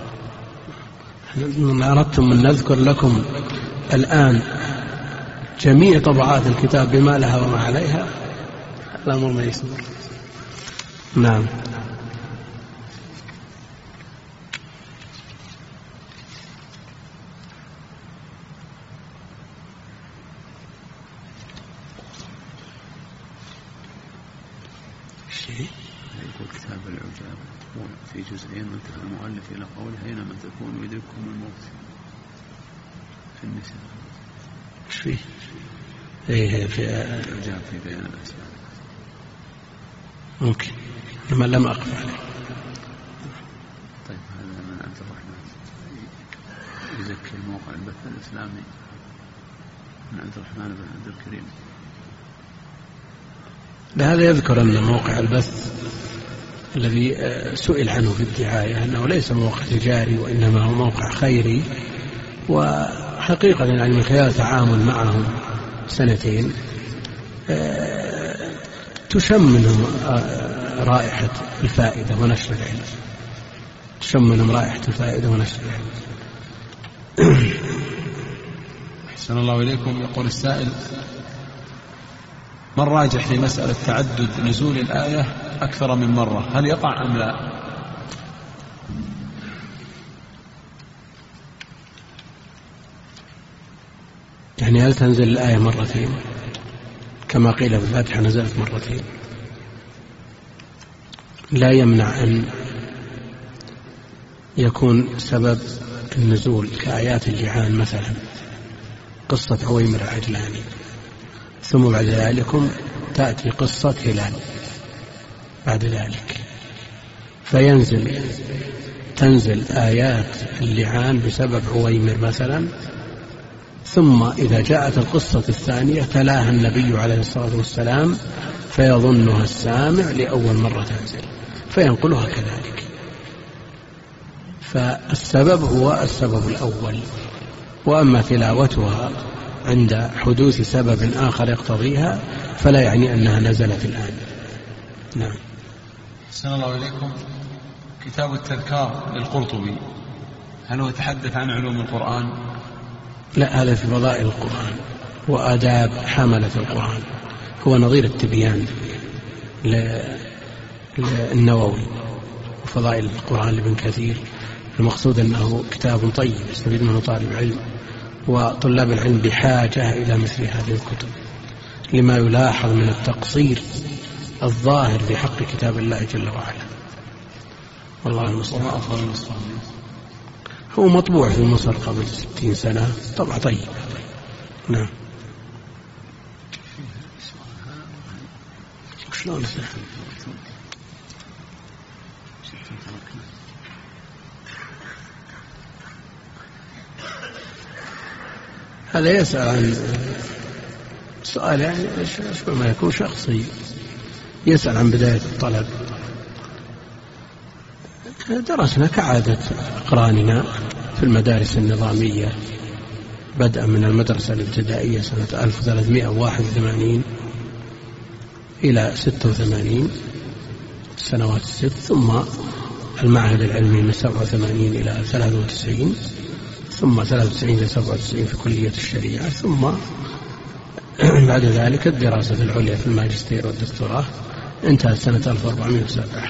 إن أردتم أن نذكر لكم الآن جميع طبعات الكتاب بما لها وما عليها، الأمر ما يسمر. نعم. في جزئين منتهى المؤلف إلى قوله أينما تكونوا يدرككم الموت في النساء. ايش فيه؟ ايه في الإعجاب في بيان الأسباب. ممكن لما لم أقف عليه. طيب هذا من عبد الرحمن يزكي الموقع البث الإسلامي من عبد الرحمن بن عبد الكريم. هذا يذكر أن موقع البث الذي سئل عنه في الدعاية أنه ليس موقع تجاري وإنما هو موقع خيري، وحقيقة يعني من خلال تعامل معهم سنتين تشم منهم رائحة الفائدة ونشر العلم، تشم منهم رائحة الفائدة ونشر العلم. أحسن الله إليكم. يقول السائل: من راجح في مسألة تعدد نزول الآية أكثر من مرة، هل يقع أم لا؟ يعني هل تنزل الآية مرتين كما قيل في الفاتحة نزلت مرتين؟ لا يمنع أن يكون سبب النزول كآيات اللعان مثلا قصة عويمر العجلاني، ثم بعد ذلك تأتي قصة هلال بعد ذلك، تنزل آيات اللعان بسبب عويمر مثلا، ثم إذا جاءت القصة الثانية تلاها النبي عليه الصلاة والسلام فيظنها السامع لأول مرة تنزل فينقلها كذلك. فالسبب هو السبب الأول، وأما تلاوتها عند حدوث سبب آخر يقتضيها فلا يعني أنها نزلت الآن. نعم. أحسن الله إليكم. كتاب التذكار للقرطبي هل هو يتحدث عن علوم القرآن؟ لا، هذا في فضائل القرآن وآداب حملة القرآن، هو نظير التبيان للنووي وفضائل القرآن لابن كثير. المقصود أنه كتاب طيب يستفيد منه طالب علم، وطلاب العلم بحاجة إلى مثل هذه الكتب لما يلاحظ من التقصير الظاهر في حق كتاب الله جل وعلا. والله المستعان. هو مطبوع في مصر قبل 60 سنة، طبعا طيب. نعم. شلون هذا يسأل عن سؤال يعني ما يكون شخصي، يسأل عن بداية الطلب. درسنا كعادة أقراننا في المدارس النظامية بدءا من المدرسة الابتدائية سنة 1381 إلى 86 السنوات الست، ثم المعهد العلمي من 87 إلى 93، ثم 93 إلى 97 في كلية الشريعة، ثم بعد ذلك الدراسة العليا في الماجستير والدكتوراه انتهت سنة 1407.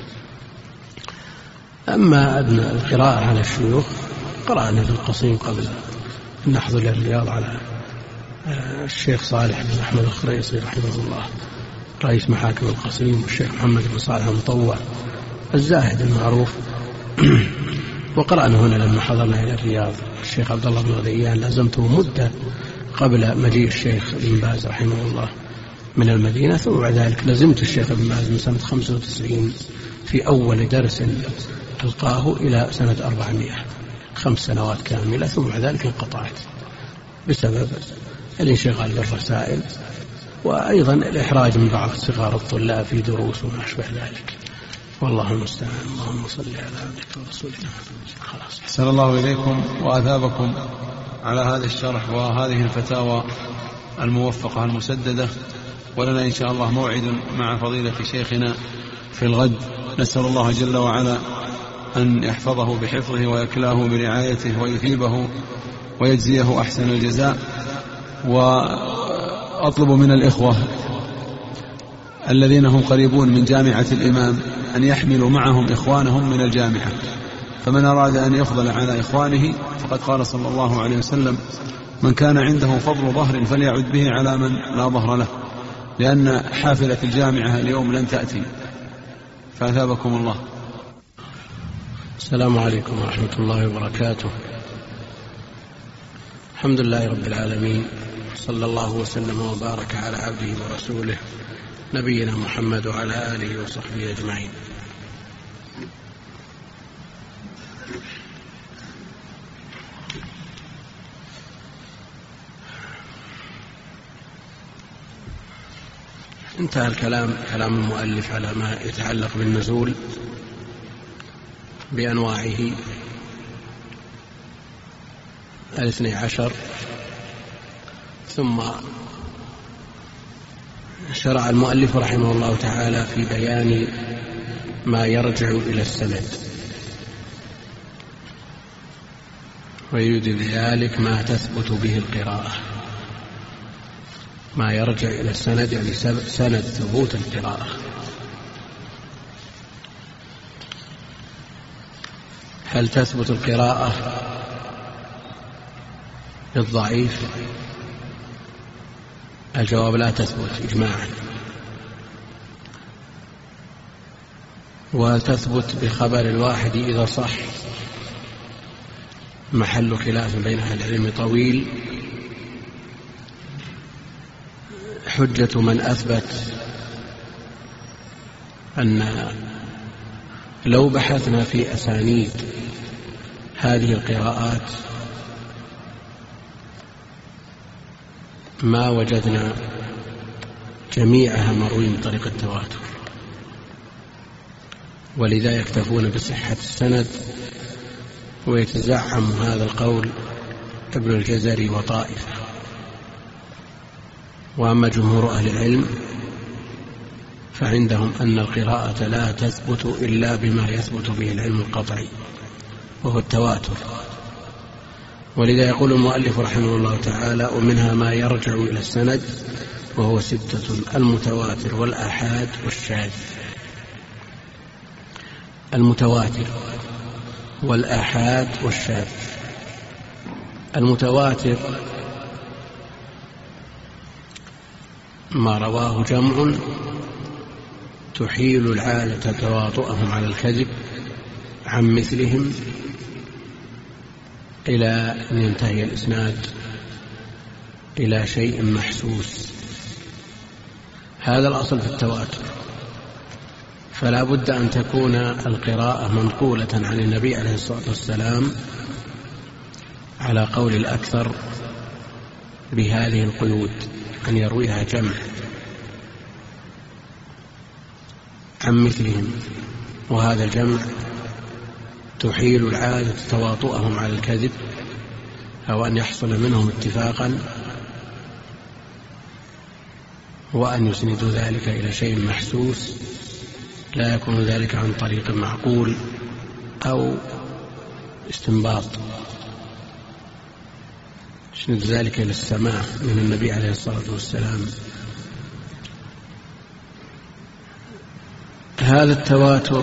أما أدنى القراءة على الشيوخ قرأنا في القصيم قبل أن نحضر الرياض على الشيخ صالح بن أحمد الخريصي رحمه الله رئيس محاكم القصيم، والشيخ محمد بن صالح المطوع الزاهد المعروف. وقرأنا هنا لما حضرنا إلى الرياض الشيخ عبد الله بن غديان، لازمته مدة قبل مجيء الشيخ ابن باز رحمه الله من المدينة، ثم بعد ذلك لزمت الشيخ ابن باز من سنة 95 في أول درس ألقاه إلى سنة 400، 5 سنوات كاملة، ثم بعد ذلك انقطعت بسبب الانشغال بالرسائل، وأيضا الإحراج من بعض صغار الطلاب في دروس وما أشبه ذلك. والله المستعان. اللهم صل على عبدك ورسولك. خلاص. أحسن الله إليكم وأثابكم على هذا الشرح وهذه الفتاوى الموفقة المسددة، ولنا إن شاء الله موعد مع فضيلة شيخنا في الغد، نسأل الله جل وعلا أن يحفظه بحفظه ويكلاه برعايته ويثيبه ويجزيه أحسن الجزاء. وأطلب من الإخوة الذين هم قريبون من جامعة الإمام أن يحملوا معهم إخوانهم من الجامعة، فمن أراد أن يفضل على إخوانه فقد قال صلى الله عليه وسلم: من كان عنده فضل ظهر فليعد به على من لا ظهر له، لأن حافلة الجامعة اليوم لن تأتي، فأثابكم الله. السلام عليكم ورحمة الله وبركاته. الحمد لله رب العالمين، صلى الله وسلم وبارك على عبده ورسوله نبينا محمد وعلى آله وصحبه أجمعين. انتهى كلام المؤلف على ما يتعلق بالنزول بأنواعه 12، ثم شرع المؤلف رحمه الله تعالى في بيان ما يرجع إلى السند، ويريد بذلك ما تثبت به القراءة. ما يرجع إلى السند يعني سند ثبوت القراءة. هل تثبت القراءة للضعيف؟ الجواب لا تثبت إجماعا. وتثبت بخبر الواحد إذا صح، محل خلاف بين أهل العلم طويل. حجة من أثبت أن لو بحثنا في أسانيد هذه القراءات ما وجدنا جميعها مروي من طريق التواتر، ولذا يكتفون بصحة السند. ويتزعم هذا القول ابن الجزري وطائفة. وأما جمهور أهل العلم فعندهم أن القراءة لا تثبت إلا بما يثبت به العلم القطعي وهو التواتر. ولذا يقول المؤلف رحمه الله تعالى: ومنها ما يرجع إلى السند وهو 6: المتواتر والآحاد والشاذ. المتواتر والآحاد والشاذ. المتواتر ما رواه جمع تحيل العادة تواطؤهم على الكذب عن مثلهم إلى أن ينتهي الإسناد إلى شيء محسوس. هذا الأصل في التواتر. فلا بد أن تكون القراءة منقولة عن النبي عليه الصلاة والسلام على قول الأكثر بهذه القيود، أن يرويها جمع عن مثلهم، وهذا الجمع تحيل العادة تواطؤهم على الكذب، أو أن يحصل منهم اتفاقا وأن يسندوا ذلك إلى شيء محسوس، لا يكون ذلك عن طريق معقول أو استنباط. يسند ذلك إلى السماع من النبي عليه الصلاة والسلام. هذا التواتر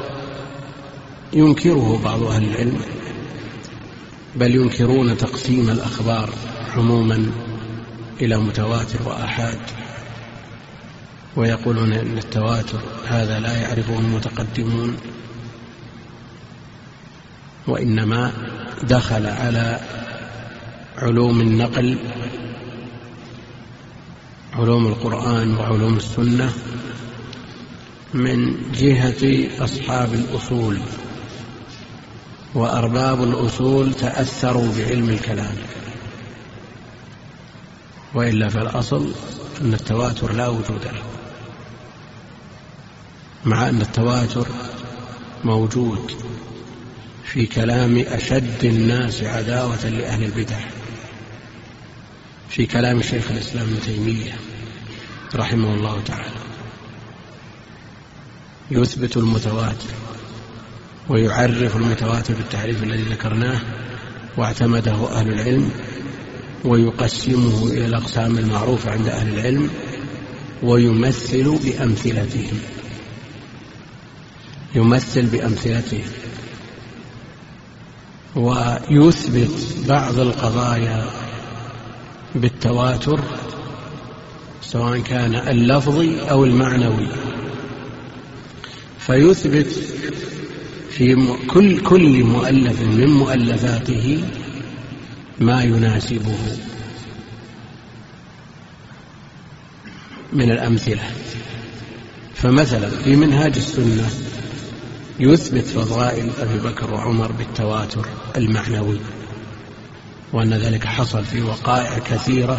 ينكره بعض أهل العلم، بل ينكرون تقسيم الأخبار عموما إلى متواتر وآحاد، ويقولون أن التواتر هذا لا يعرفه المتقدمون، وإنما دخل على علوم النقل، علوم القرآن وعلوم السنة، من جهة أصحاب الأصول، وأرباب الأصول تأثروا بعلم الكلام. وإلا فالأصل أن التواتر لا وجود له، مع أن التواتر موجود في كلام أشد الناس عداوة لأهل البدع، في كلام شيخ الإسلام ابن تيمية رحمه الله تعالى، يثبت المتواتر ويعرف المتواتر بالتعريف الذي ذكرناه واعتمده أهل العلم، ويقسمه إلى الأقسام المعروفة عند أهل العلم، ويمثل بأمثلتهم، يمثل بأمثلتهم، ويثبت بعض القضايا بالتواتر سواء كان اللفظي أو المعنوي. فيثبت في كل مؤلف من مؤلفاته ما يناسبه من الأمثلة. فمثلا في منهاج السنة يثبت فضائل أبي بكر وعمر بالتواتر المعنوي، وأن ذلك حصل في وقائع كثيرة،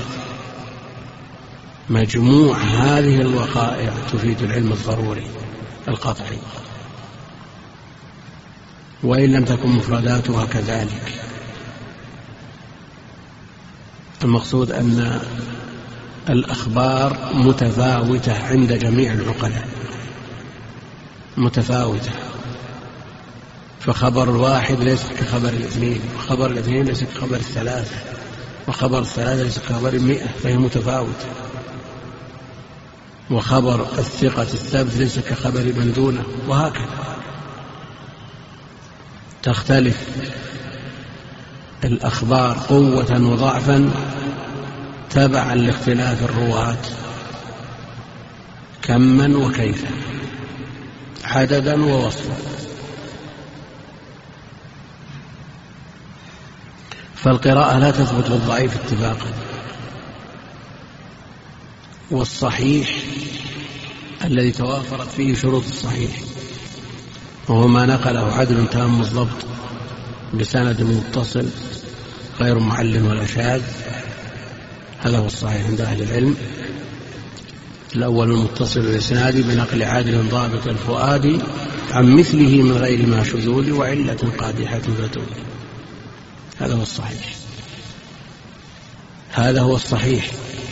مجموع هذه الوقائع تفيد العلم الضروري القطعي، وإن لم تكن مفرداتها كذلك. المقصود أن الأخبار متفاوتة عند جميع العقلاء، متفاوتة، فخبر الواحد ليس كخبر الاثنين، وخبر الاثنين ليس كخبر الثلاثة، وخبر الثلاثة ليس كخبر 100، فهي متفاوتة. وخبر الثقة الثابت ليس كخبر من دونه، وهكذا تختلف الأخبار قوة وضعفا تبعا لاختلاف الرواة، كما وكيفا، عددا ووصفا. فالقراءة لا تثبت بالضعيف اتفاقا، والصحيح الذي توافرت فيه شروط الصحيح، وهو ما نقله عدل تام الضبط بسند متصل غير معل ولا شاذ، هذا هو الصحيح عند أهل العلم. الأول المتصل الإسناد بنقل عادل ضابط الفؤاد عن مثله من غير ما شذوذ وعلة قادحة فتول، هذا هو الصحيح، هذا هو الصحيح.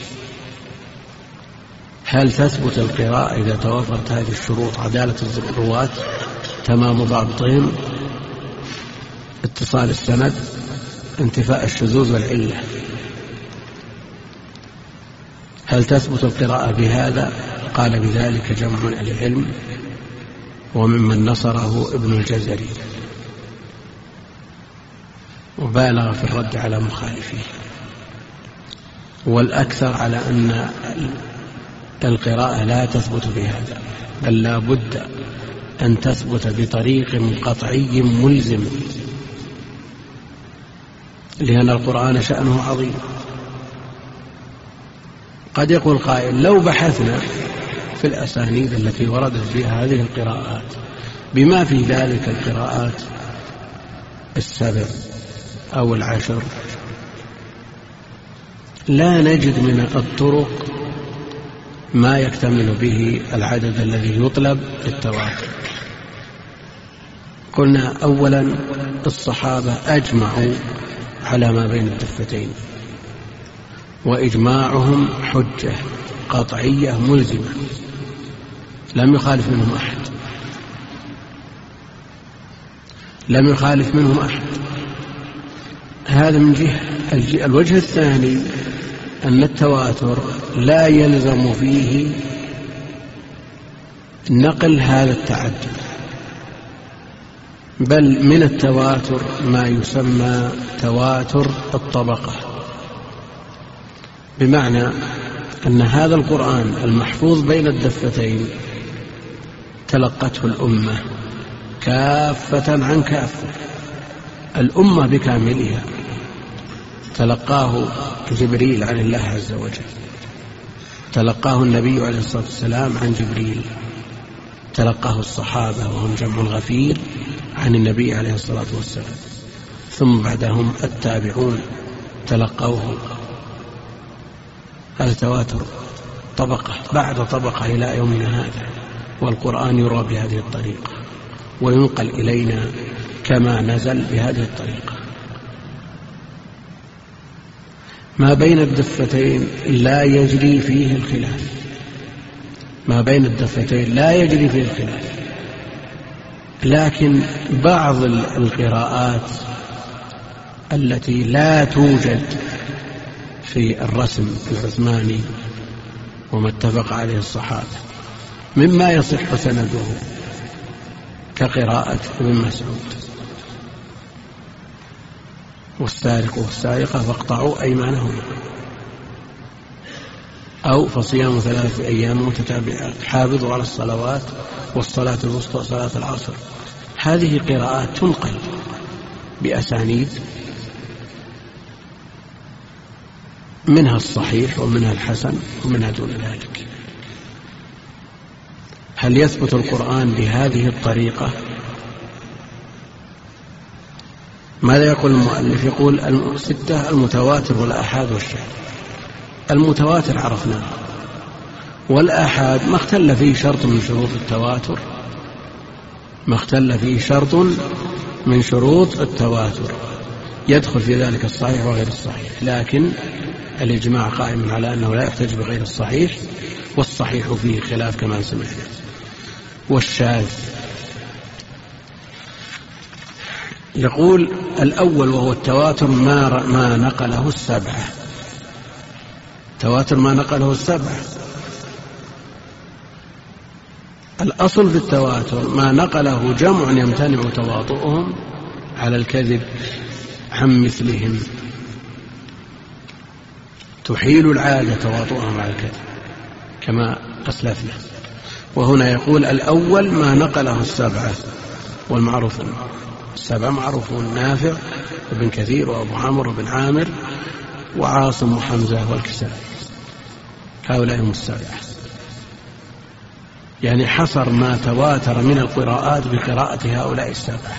هل تثبت القراءة إذا توافرت هذه الشروط؟ عدالة الرواة، تمام ضابطهم، اتصال السند، انتفاء الشذوذ والعلة. هل تثبت القراءة بهذا؟ قال بذلك جمع من أهل العلم، وممن نصره ابن الجزري، وبالغ في الرد على مخالفيه. والأكثر على أن القراءة لا تثبت بهذا، بل لا بد أن تثبت بطريق قطعي ملزم، لأن القرآن شأنه عظيم. قد يقول قائل: لو بحثنا في الأسانيد التي وردت فيها هذه القراءات بما في ذلك القراءات 7 أو 10، لا نجد من الطرق ما يكتمل به العدد الذي يطلب للتواتر. قلنا أولا الصحابة أجمعوا على ما بين الدفتين، وإجماعهم حجة قطعية ملزمة، لم يخالف منهم أحد، لم يخالف منهم أحد. هذا من جهة. الوجه الثاني أن التواتر لا يلزم فيه نقل هذا التعدد، بل من التواتر ما يسمى تواتر الطبقة، بمعنى أن هذا القرآن المحفوظ بين الدفتين تلقته الأمة كافة عن كافة، الأمة بكاملها. تلقاه جبريل عن الله عز وجل، تلقاه النبي عليه الصلاة والسلام عن جبريل، تلقاه الصحابة وهم جمع غفير عن النبي عليه الصلاة والسلام، ثم بعدهم التابعون تلقوه. هذا تواتر طبقة بعد طبقة إلى يومنا هذا، والقرآن يروى بهذه الطريقة وينقل إلينا كما نزل بهذه الطريقة. ما بين الدفتين لا يجري فيه الخلاف، ما بين الدفتين لا يجري فيه الخلاف، لكن بعض القراءات التي لا توجد في الرسم العثماني وما اتفق عليه الصحابة مما يصح سنده، كقراءة ابن مسعود: والسارق والسارقة فاقطعوا أيمانهما، أو فصيام 3 أيام متتابعات، حافظوا على الصلوات والصلاة الوسطى صلاة العصر. هذه قراءات تنقل بأسانيد، منها الصحيح ومنها الحسن ومنها دون ذلك. هل يثبت القرآن بهذه الطريقة؟ ماذا يقول المؤلف؟ يقول 6 المتواتر والآحاد والشاذ. المتواتر عرفناه، والآحاد ما اختل فيه شرط من شروط التواتر، ما اختل فيه شرط من شروط التواتر، يدخل في ذلك الصحيح وغير الصحيح، لكن الإجماع قائم على أنه لا يحتج بغير الصحيح، والصحيح فيه خلاف كما سمعنا. والشاذ يقول الأول وهو التواتر ما نقله السبعة. تواتر ما نقله السبعة. الأصل في التواتر ما نقله جمع يمتنع تواطؤهم على الكذب عن مثلهم، تحيل العادة تواطؤهم على الكذب كما أسلفنا. وهنا يقول الأول ما نقله السبعة، والمعروف السبعة معروفون: نافع وابن كثير وأبو عمرو وابن عامر وعاصم وحمزة والكسائي، هؤلاء هم السبعة. يعني حصر ما تواتر من القراءات بقراءة هؤلاء السبعة.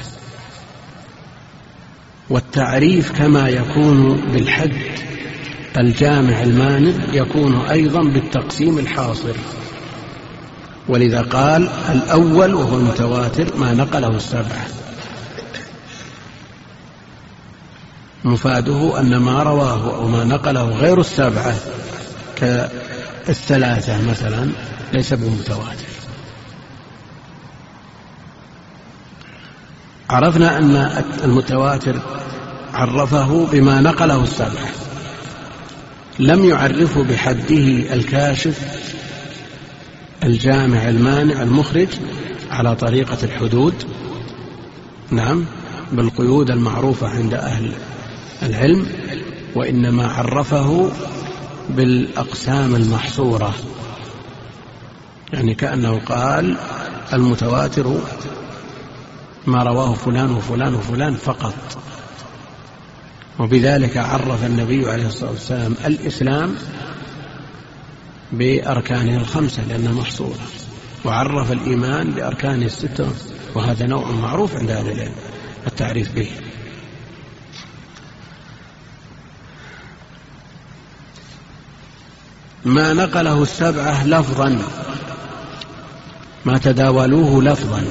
والتعريف كما يكون بالحد الجامع المانع يكون أيضا بالتقسيم الحاصر، ولذا قال الأول وهو المتواتر ما نقله السبعة. مفاده أن ما رواه أو ما نقله غير السبعة كالثلاثة مثلا ليس بمتواتر. عرفنا أن المتواتر عرفه بما نقله السبعة، لم يعرفه بحده الكاشف الجامع المانع المخرج على طريقة الحدود، نعم، بالقيود المعروفة عند أهل العلم، وإنما عرفه بالأقسام المحصورة. يعني كأنه قال المتواتر ما رواه فلان وفلان وفلان فقط. وبذلك عرف النبي عليه الصلاة والسلام الإسلام بأركانه الخمسة لأنها محصورة، وعرف الإيمان بأركانه الستة، وهذا نوع معروف عند أهل العلم التعريف به. ما نقله السبعة لفظا، ما تداولوه لفظا.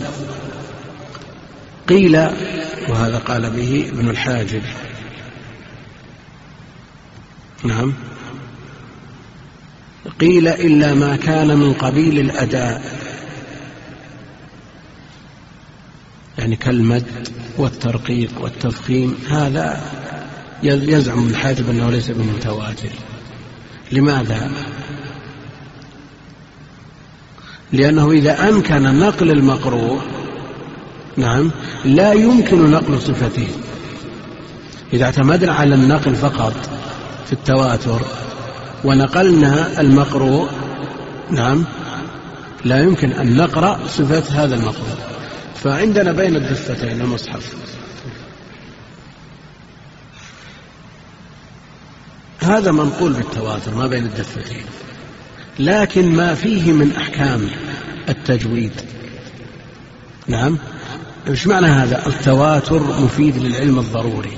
قيل، وهذا قال به ابن الحاجب، نعم، قيل إلا ما كان من قبيل الأداء، يعني كالمد والترقيق والتفخيم، هذا يزعم ابن الحاجب أنه ليس بمتواتر. لماذا؟ لأنه إذا أمكن نقل المقروء، نعم، لا يمكن نقل صفته. إذا اعتمدنا على النقل فقط في التواتر ونقلنا المقروء، نعم، لا يمكن أن نقرأ صفة هذا المقروء. فعندنا بين الدفتين المصحف، هذا منقول بالتواتر ما بين الدفتين، لكن ما فيه من أحكام التجويد، نعم. إيش معنى هذا؟ التواتر مفيد للعلم الضروري،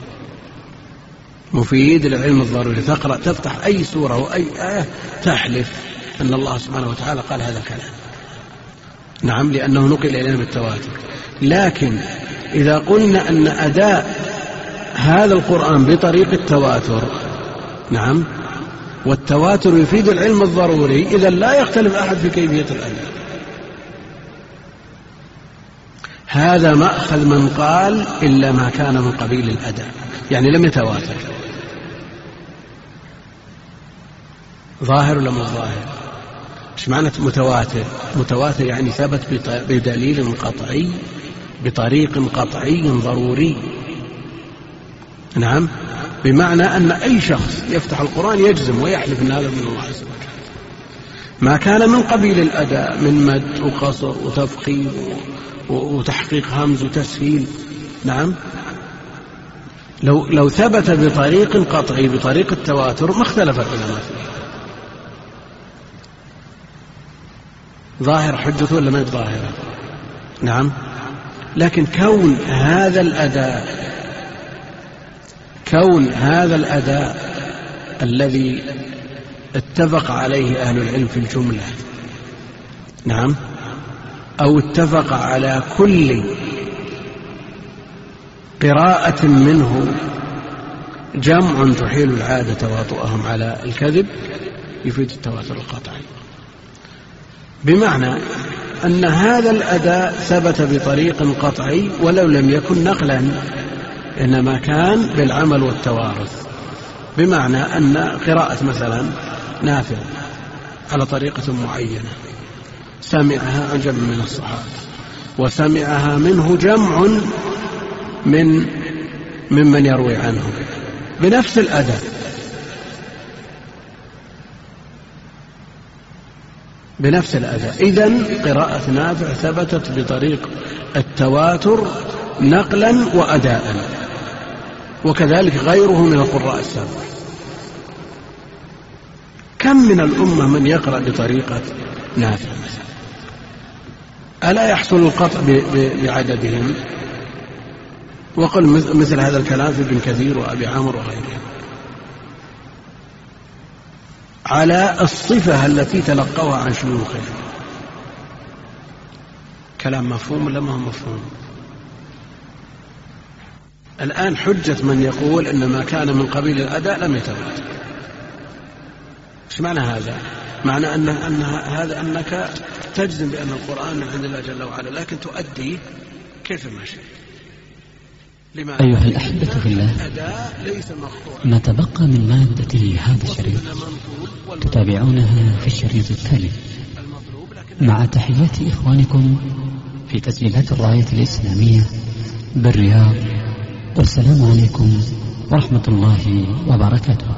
مفيد للعلم الضروري. تقرأ تفتح أي سورة وأي آية تحلف أن الله سبحانه وتعالى قال هذا الكلام، نعم، لأنه نقل إلينا بالتواتر. لكن إذا قلنا أن أداء هذا القرآن بطريق التواتر، نعم، والتواتر يفيد العلم الضروري، إذا لا يختلف أحد في كيفية الأداء. هذا مأخذ من قال إلا ما كان من قبيل الأداء، يعني لم يتواتر. ظاهر ولا مش ظاهر؟ ايش معنى متواتر؟ متواتر يعني ثبت بدليل قطعي بطريق قطعي ضروري، نعم، بمعنى أن أي شخص يفتح القرآن يجزم ويحلف أن هذا من الله عز وجل. ما كان من قبيل الأداء من مد وقصر وتفخيم وتحقيق همز وتسهيل، نعم، لو ثبت بطريق قطعي بطريق التواتر ما اختلف العلماء فيه. ظاهر حجته ولا ما هي ظاهرة؟ نعم. لكن كون هذا الأداء الذي اتفق عليه أهل العلم في الجملة، نعم، أو اتفق على كل قراءة منه جمع تحيل العادة تواطؤهم على الكذب، يفيد التواتر القطعي، بمعنى أن هذا الأداء ثبت بطريق قطعي ولو لم يكن نقلا، إنما كان بالعمل والتوارث، بمعنى أن قراءة مثلا نافع على طريقة معينة سمعها عن جمع من الصحابة وسمعها منه جمع ممن يروي عنه بنفس الأداء، إذن قراءة نافع ثبتت بطريق التواتر نقلا وأداء، وكذلك غيره من القراء السابقين. كم من الأمة من يقرأ بطريقة نافع مثلا، ألا يحصل القطع بعددهم؟ وقل مثل هذا الكلام في ابن كثير وأبي عامر وغيرهم على الصفة التي تلقوها عن شيوخهم. كلام مفهوم ولا ما هو مفهوم؟ الآن حجة من يقول إن ما كان من قبيل الأداء لم يتواتر، ايش معنى هذا؟ معنى أن هذا أنك تجزم بأن القرآن من عند الله جل وعلا، لكن تؤدي كيف ما شئت. أيها الأحبة في الله، ما تبقى من مادة هذا الشريط تتابعونها في الشريط التالي، مع تحيات إخوانكم في تسجيلات الراية الإسلامية بالرياض، والسلام عليكم ورحمة الله وبركاته.